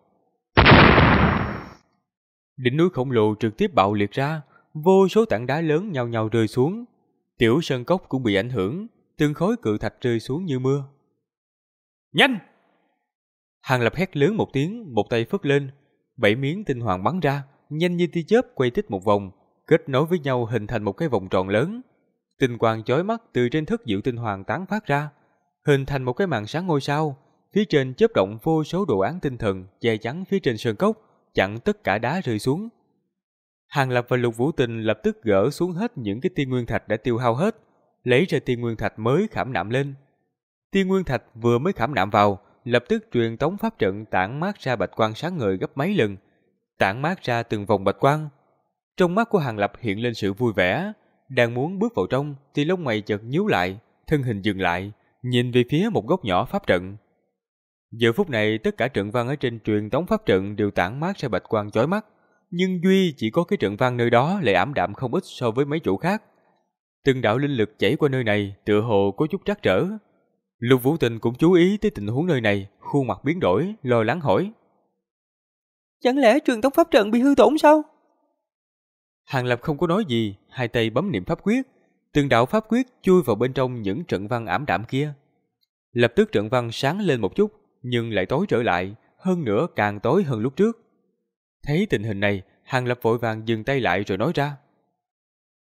Đỉnh núi khổng lồ trực tiếp bạo liệt ra, vô số tảng đá lớn nhao nhao rơi xuống. Tiểu sơn cốc cũng bị ảnh hưởng, từng khối cự thạch rơi xuống như mưa. Nhanh! Hàng Lập hét lớn một tiếng, một tay phất lên, 7 miếng tinh hoàng bắn ra, nhanh như tia chớp quay tích một vòng, kết nối với nhau hình thành một cái vòng tròn lớn. Tinh quang chói mắt từ trên thất diệu tinh hoàng tán phát ra, hình thành một cái màn sáng ngôi sao, phía trên chớp động vô số đồ án tinh thần che chắn phía trên sơn cốc, chặn tất cả đá rơi xuống. Hàng Lập và Lục Vũ Tình lập tức gỡ xuống hết những cái tiên nguyên thạch đã tiêu hao hết, lấy ra tiên nguyên thạch mới khảm nạm lên. Tiên nguyên thạch vừa mới khảm nạm vào, lập tức truyền tống pháp trận tản mát ra bạch quang sáng ngời gấp mấy lần, tản mát ra từng vòng bạch quang. Trong mắt của Hàng Lập hiện lên sự vui vẻ, đang muốn bước vào trong thì lông mày chợt nhíu lại, thân hình dừng lại, nhìn về phía một góc nhỏ pháp trận. Giờ phút này tất cả trận văn ở trên truyền tống pháp trận đều tản mát ra bạch quang chói mắt, nhưng duy chỉ có cái trận văn nơi đó lại ảm đạm không ít so với mấy chỗ khác. Từng đạo linh lực chảy qua nơi này tựa hồ có chút trắc trở. Lục Vũ Tình cũng chú ý tới tình huống nơi này, khuôn mặt biến đổi, lo lắng hỏi: Chẳng lẽ truyền tống pháp trận bị hư tổn sao? Hàng Lập không có nói gì, hai tay bấm niệm pháp quyết, từng đạo pháp quyết chui vào bên trong những trận văn ảm đạm kia. Lập tức trận văn sáng lên một chút, nhưng lại tối trở lại, hơn nữa càng tối hơn lúc trước. Thấy tình hình này, Hàng Lập vội vàng dừng tay lại rồi nói ra: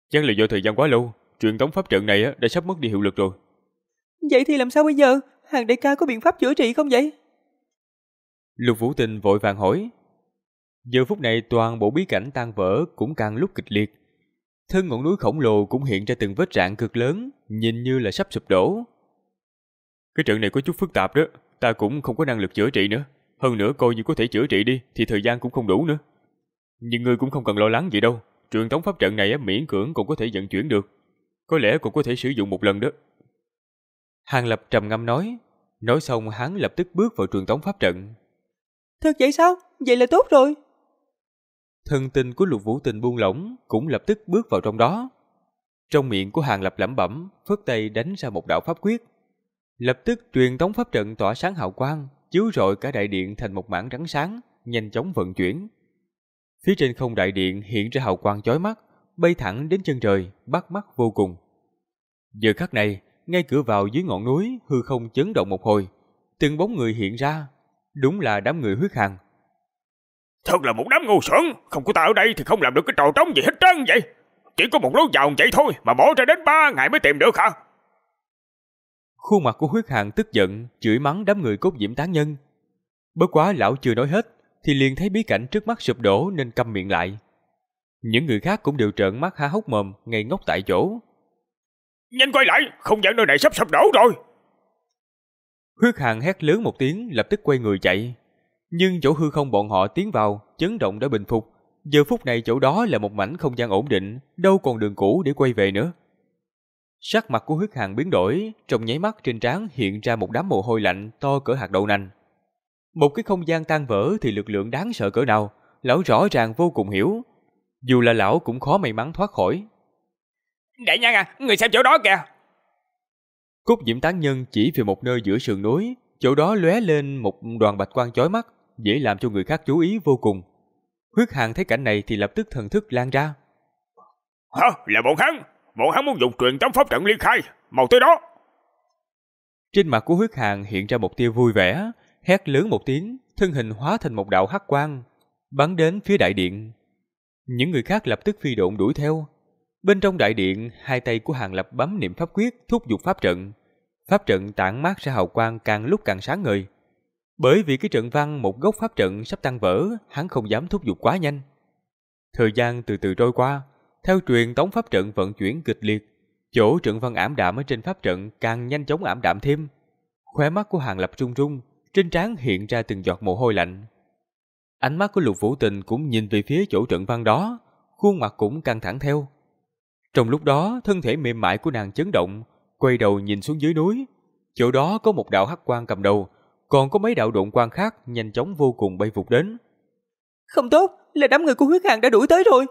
Chắc là do thời gian quá lâu, truyền tống pháp trận này đã sắp mất đi hiệu lực rồi. Vậy thì làm sao bây giờ? Hàng đại ca có biện pháp chữa trị không vậy? Lục Vũ Tình vội vàng hỏi. Giờ phút này toàn bộ bí cảnh tan vỡ cũng càng lúc kịch liệt. Thân ngọn núi khổng lồ cũng hiện ra từng vết rạn cực lớn, nhìn như là sắp sụp đổ. Cái trận này có chút phức tạp đó, ta cũng không có năng lực chữa trị nữa. Hơn nữa coi như có thể chữa trị đi thì thời gian cũng không đủ nữa. Nhưng ngươi cũng không cần lo lắng gì đâu. Truyền tống pháp trận này miễn cưỡng cũng có thể vận chuyển được. Có lẽ cũng có thể sử dụng một lần đó. Hàng Lập trầm ngâm nói. Nói xong hắn lập tức bước vào truyền tống pháp trận. Thật vậy sao? Vậy là tốt rồi. Thân tình của Lục Vũ Tình buông lỏng cũng lập tức bước vào trong đó. Trong miệng của Hàng Lập lẩm bẩm, phất tay đánh ra một đạo pháp quyết. Lập tức truyền tống pháp trận tỏa sáng hào quang, chiếu rọi cả đại điện thành một mảng trắng sáng, nhanh chóng vận chuyển. Phía trên không đại điện hiện ra hào quang chói mắt, bay thẳng đến chân trời, bắt mắt vô cùng. Giờ khắc này, ngay cửa vào dưới ngọn núi hư không chấn động một hồi, từng bóng người hiện ra, đúng là đám người Huyết Hàn. Thật là một đám ngu xuẩn, không có ta ở đây thì không làm được cái trò trống gì hết trơn vậy. Chỉ có một lối vào vậy thôi mà bỏ ra đến 3 ngày mới tìm được hả? Khuôn mặt của Huyết Hàn tức giận, chửi mắng đám người Cốt Diễm tán nhân. Bất quá lão chưa nói hết, thì liền thấy bí cảnh trước mắt sụp đổ nên câm miệng lại. Những người khác cũng đều trợn mắt há hốc mồm, ngây ngốc tại chỗ. Nhanh quay lại, không gian nơi này sắp sụp đổ rồi. Huyết Hàn hét lớn một tiếng, lập tức quay người chạy. Nhưng chỗ hư không bọn họ tiến vào, chấn động đã bình phục. Giờ phút này chỗ đó là một mảnh không gian ổn định, đâu còn đường cũ để quay về nữa. Sắc mặt của Huyết Hàn biến đổi, trong nháy mắt trên trán hiện ra một đám mồ hôi lạnh to cỡ hạt đậu nành. Một cái không gian tan vỡ thì lực lượng đáng sợ cỡ nào, lão rõ ràng vô cùng hiểu. Dù là lão cũng khó may mắn thoát khỏi. Đại nhân à, người xem chỗ đó kìa. Cốt Diễm tán nhân chỉ về một nơi giữa sườn núi, chỗ đó lóe lên một đoàn bạch quang chói mắt, dễ làm cho người khác chú ý vô cùng. Huyết Hàn thấy cảnh này thì lập tức thần thức lan ra. Hả? Là bọn hắn muốn dùng truyền tống pháp trận liên khai, mau tới đó. Trên mặt của Huyết Hàn hiện ra một tia vui vẻ, hét lớn một tiếng, thân hình hóa thành một đạo hắc quang, bắn đến phía đại điện. Những người khác lập tức phi độn đuổi theo. Bên trong đại điện, hai tay của Hàng Lập bấm niệm pháp quyết thúc giục pháp trận. Pháp trận tản mát ra hào quang càng lúc càng sáng ngời. Bởi vì cái trận văn một gốc pháp trận sắp tan vỡ, hắn không dám thúc giục quá nhanh. Thời gian từ từ trôi qua, theo truyền tống pháp trận vận chuyển kịch liệt, chỗ trận văn ảm đạm ở trên pháp trận càng nhanh chóng ảm đạm thêm. Khóe mắt của Hàng Lập run run, trên trán hiện ra từng giọt mồ hôi lạnh. Ánh mắt của Lục Vũ Tình cũng nhìn về phía chỗ trận văn đó, khuôn mặt cũng căng thẳng theo. Trong lúc đó, thân thể mềm mại của nàng chấn động, quay đầu nhìn xuống dưới núi. Chỗ đó có một đạo hắc quang cầm đầu, còn có mấy đạo độn quang khác nhanh chóng vô cùng bay vụt đến. Không tốt, là đám người của Huyết Hàn đã đuổi tới rồi.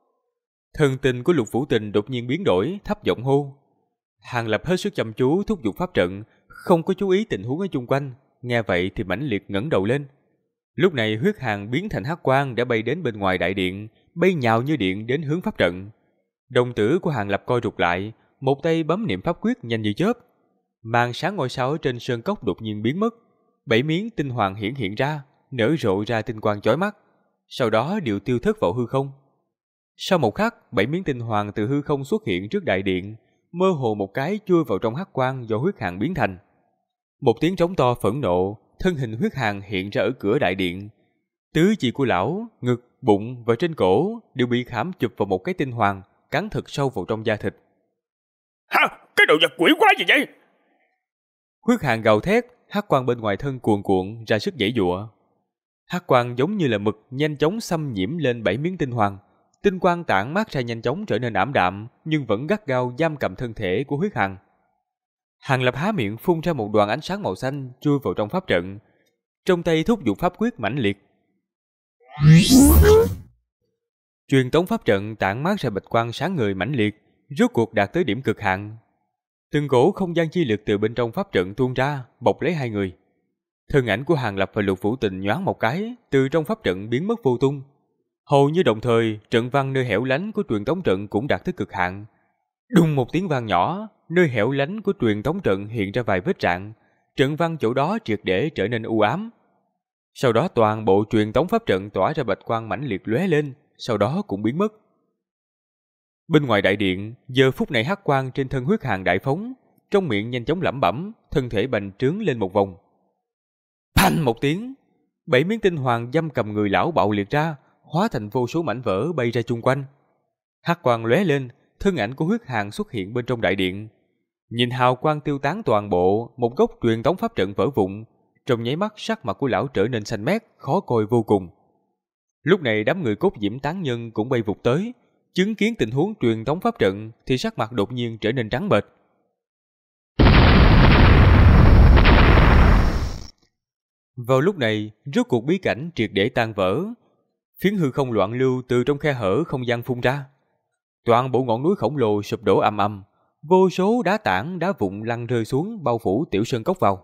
Thần tình của Lục Vũ Tình đột nhiên biến đổi, thấp giọng hô. Hàng Lập hết sức chăm chú thúc giục pháp trận, không có chú ý tình huống ở chung quanh, nghe vậy thì mãnh liệt ngẩng đầu lên. Lúc này Huyết Hàn biến thành hắc quang đã bay đến bên ngoài đại điện, bay nhào như điện đến hướng pháp trận. Đồng tử của Hàng Lập co rụt lại, một tay bấm niệm pháp quyết nhanh như chớp. Màn sáng ngôi sao ở trên sơn cốc đột nhiên biến mất, 7 miếng tinh hoàng hiện ra, nở rộ ra tinh quang chói mắt, sau đó đều tiêu thất vào hư không. Sau một khắc, 7 miếng tinh hoàng từ hư không xuất hiện trước đại điện, mơ hồ một cái chui vào trong hắc quang do Huyết Hàn biến thành. Một tiếng trống to phẫn nộ, thân hình Huyết Hàn hiện ra ở cửa đại điện. Tứ chi của lão, ngực, bụng và trên cổ đều bị khảm chụp vào một cái tinh hoàng, cắn thật sâu vào trong da thịt. Hả? Cái đồ vật quỷ quái gì vậy? Huyết Hàn gào thét, hắc quang bên ngoài thân cuồn cuộn ra sức giãy giụa. Hắc quang giống như là mực nhanh chóng xâm nhiễm lên 7 miếng tinh hoàng. Tinh quang tản mát ra nhanh chóng trở nên ảm đạm, nhưng vẫn gắt gao giam cầm thân thể của Huyết Hàn. Hàng Lập há miệng phun ra một đoàn ánh sáng màu xanh chui vào trong pháp trận, trong tay thúc giục pháp quyết mãnh liệt. Truyền tống pháp trận tản mát ra bạch quang sáng ngời mãnh liệt, rốt cuộc đạt tới điểm cực hạn. Từng cổ không gian chi lực từ bên trong pháp trận tuôn ra, bọc lấy hai người. Thân ảnh của Hàng Lập và Lục Vũ Tình nhoáng một cái, từ trong pháp trận biến mất vô tung. Hầu như đồng thời, trận văn nơi hẻo lánh của truyền tống trận cũng đạt tới cực hạn. Đùng một tiếng vang nhỏ, nơi hẻo lánh của truyền tống trận hiện ra vài vết rạn, trận văn chỗ đó triệt để trở nên u ám. Sau đó toàn bộ truyền tống pháp trận tỏa ra bạch quang mãnh liệt lóe lên, sau đó cũng biến mất. Bên ngoài đại điện, giờ phút này hắc quang trên thân Huyết Hàn đại phóng, trong miệng nhanh chóng lẩm bẩm, thân thể bành trướng lên một vòng. Phanh một tiếng, 7 miếng tinh hoàng giam cầm người lão bạo liệt ra, hóa thành vô số mảnh vỡ bay ra chung quanh. Hắc quang lóe lên, thân ảnh của Huyết Hàn xuất hiện bên trong đại điện. Nhìn hào quang tiêu tán toàn bộ, một góc truyền tống pháp trận vỡ vụn, trong nháy mắt sắc mặt của lão trở nên xanh mét, khó coi vô cùng. Lúc này đám người cốt diễm tán nhân cũng bay vụt tới, chứng kiến tình huống truyền tống pháp trận thì sắc mặt đột nhiên trở nên trắng bệch. Vào lúc này, rốt cuộc bí cảnh triệt để tan vỡ, phiến hư không loạn lưu từ trong khe hở không gian phun ra. Toàn bộ ngọn núi khổng lồ sụp đổ ầm ầm, vô số đá tảng, đá vụn lăn rơi xuống bao phủ tiểu sơn cốc vào.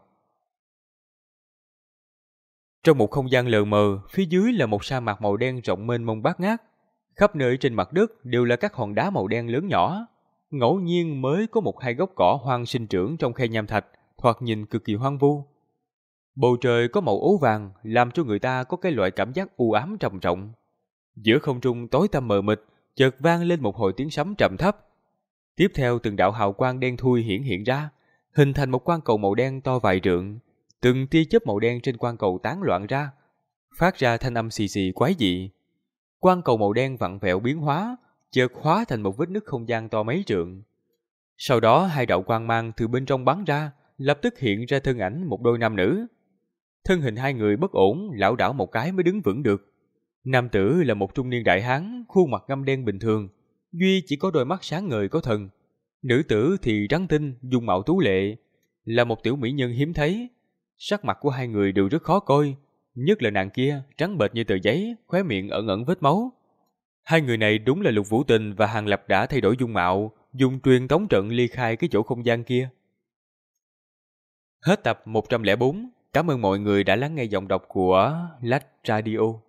Trong một không gian lờ mờ, phía dưới là một sa mạc màu đen rộng mênh mông bát ngát. Khắp nơi trên mặt đất đều là các hòn đá màu đen lớn nhỏ. Ngẫu nhiên mới có một hai gốc cỏ hoang sinh trưởng trong khe nham thạch, thoạt nhìn cực kỳ hoang vu. Bầu trời có màu ố vàng, làm cho người ta có cái loại cảm giác u ám trầm trọng. Giữa không trung tối tăm mờ mịt, chợt vang lên một hồi tiếng sấm trầm thấp. Tiếp theo từng đạo hào quang đen thui hiển hiện ra, hình thành một quang cầu màu đen to vài trượng. Từng tia chớp màu đen trên quang cầu tán loạn ra, phát ra thanh âm xì xì quái dị. Quang cầu màu đen vặn vẹo biến hóa, chợt hóa thành một vết nứt không gian to mấy trượng. Sau đó hai đạo quang mang từ bên trong bắn ra, lập tức hiện ra thân ảnh một đôi nam nữ. Thân hình hai người bất ổn, lảo đảo một cái mới đứng vững được. Nam tử là một trung niên đại hán, khuôn mặt ngăm đen bình thường, duy chỉ có đôi mắt sáng ngời có thần. Nữ tử thì trắng tinh, dung mạo tú lệ, là một tiểu mỹ nhân hiếm thấy. Sắc mặt của hai người đều rất khó coi, nhất là nàng kia trắng bệch như tờ giấy, khóe miệng ẩn ẩn vết máu. Hai người này đúng là Lục Vũ Tình và Hàng Lập đã thay đổi dung mạo, dùng truyền tống trận ly khai cái chỗ không gian kia. Hết tập 104. Cảm ơn mọi người đã lắng nghe giọng đọc của Lách Radio.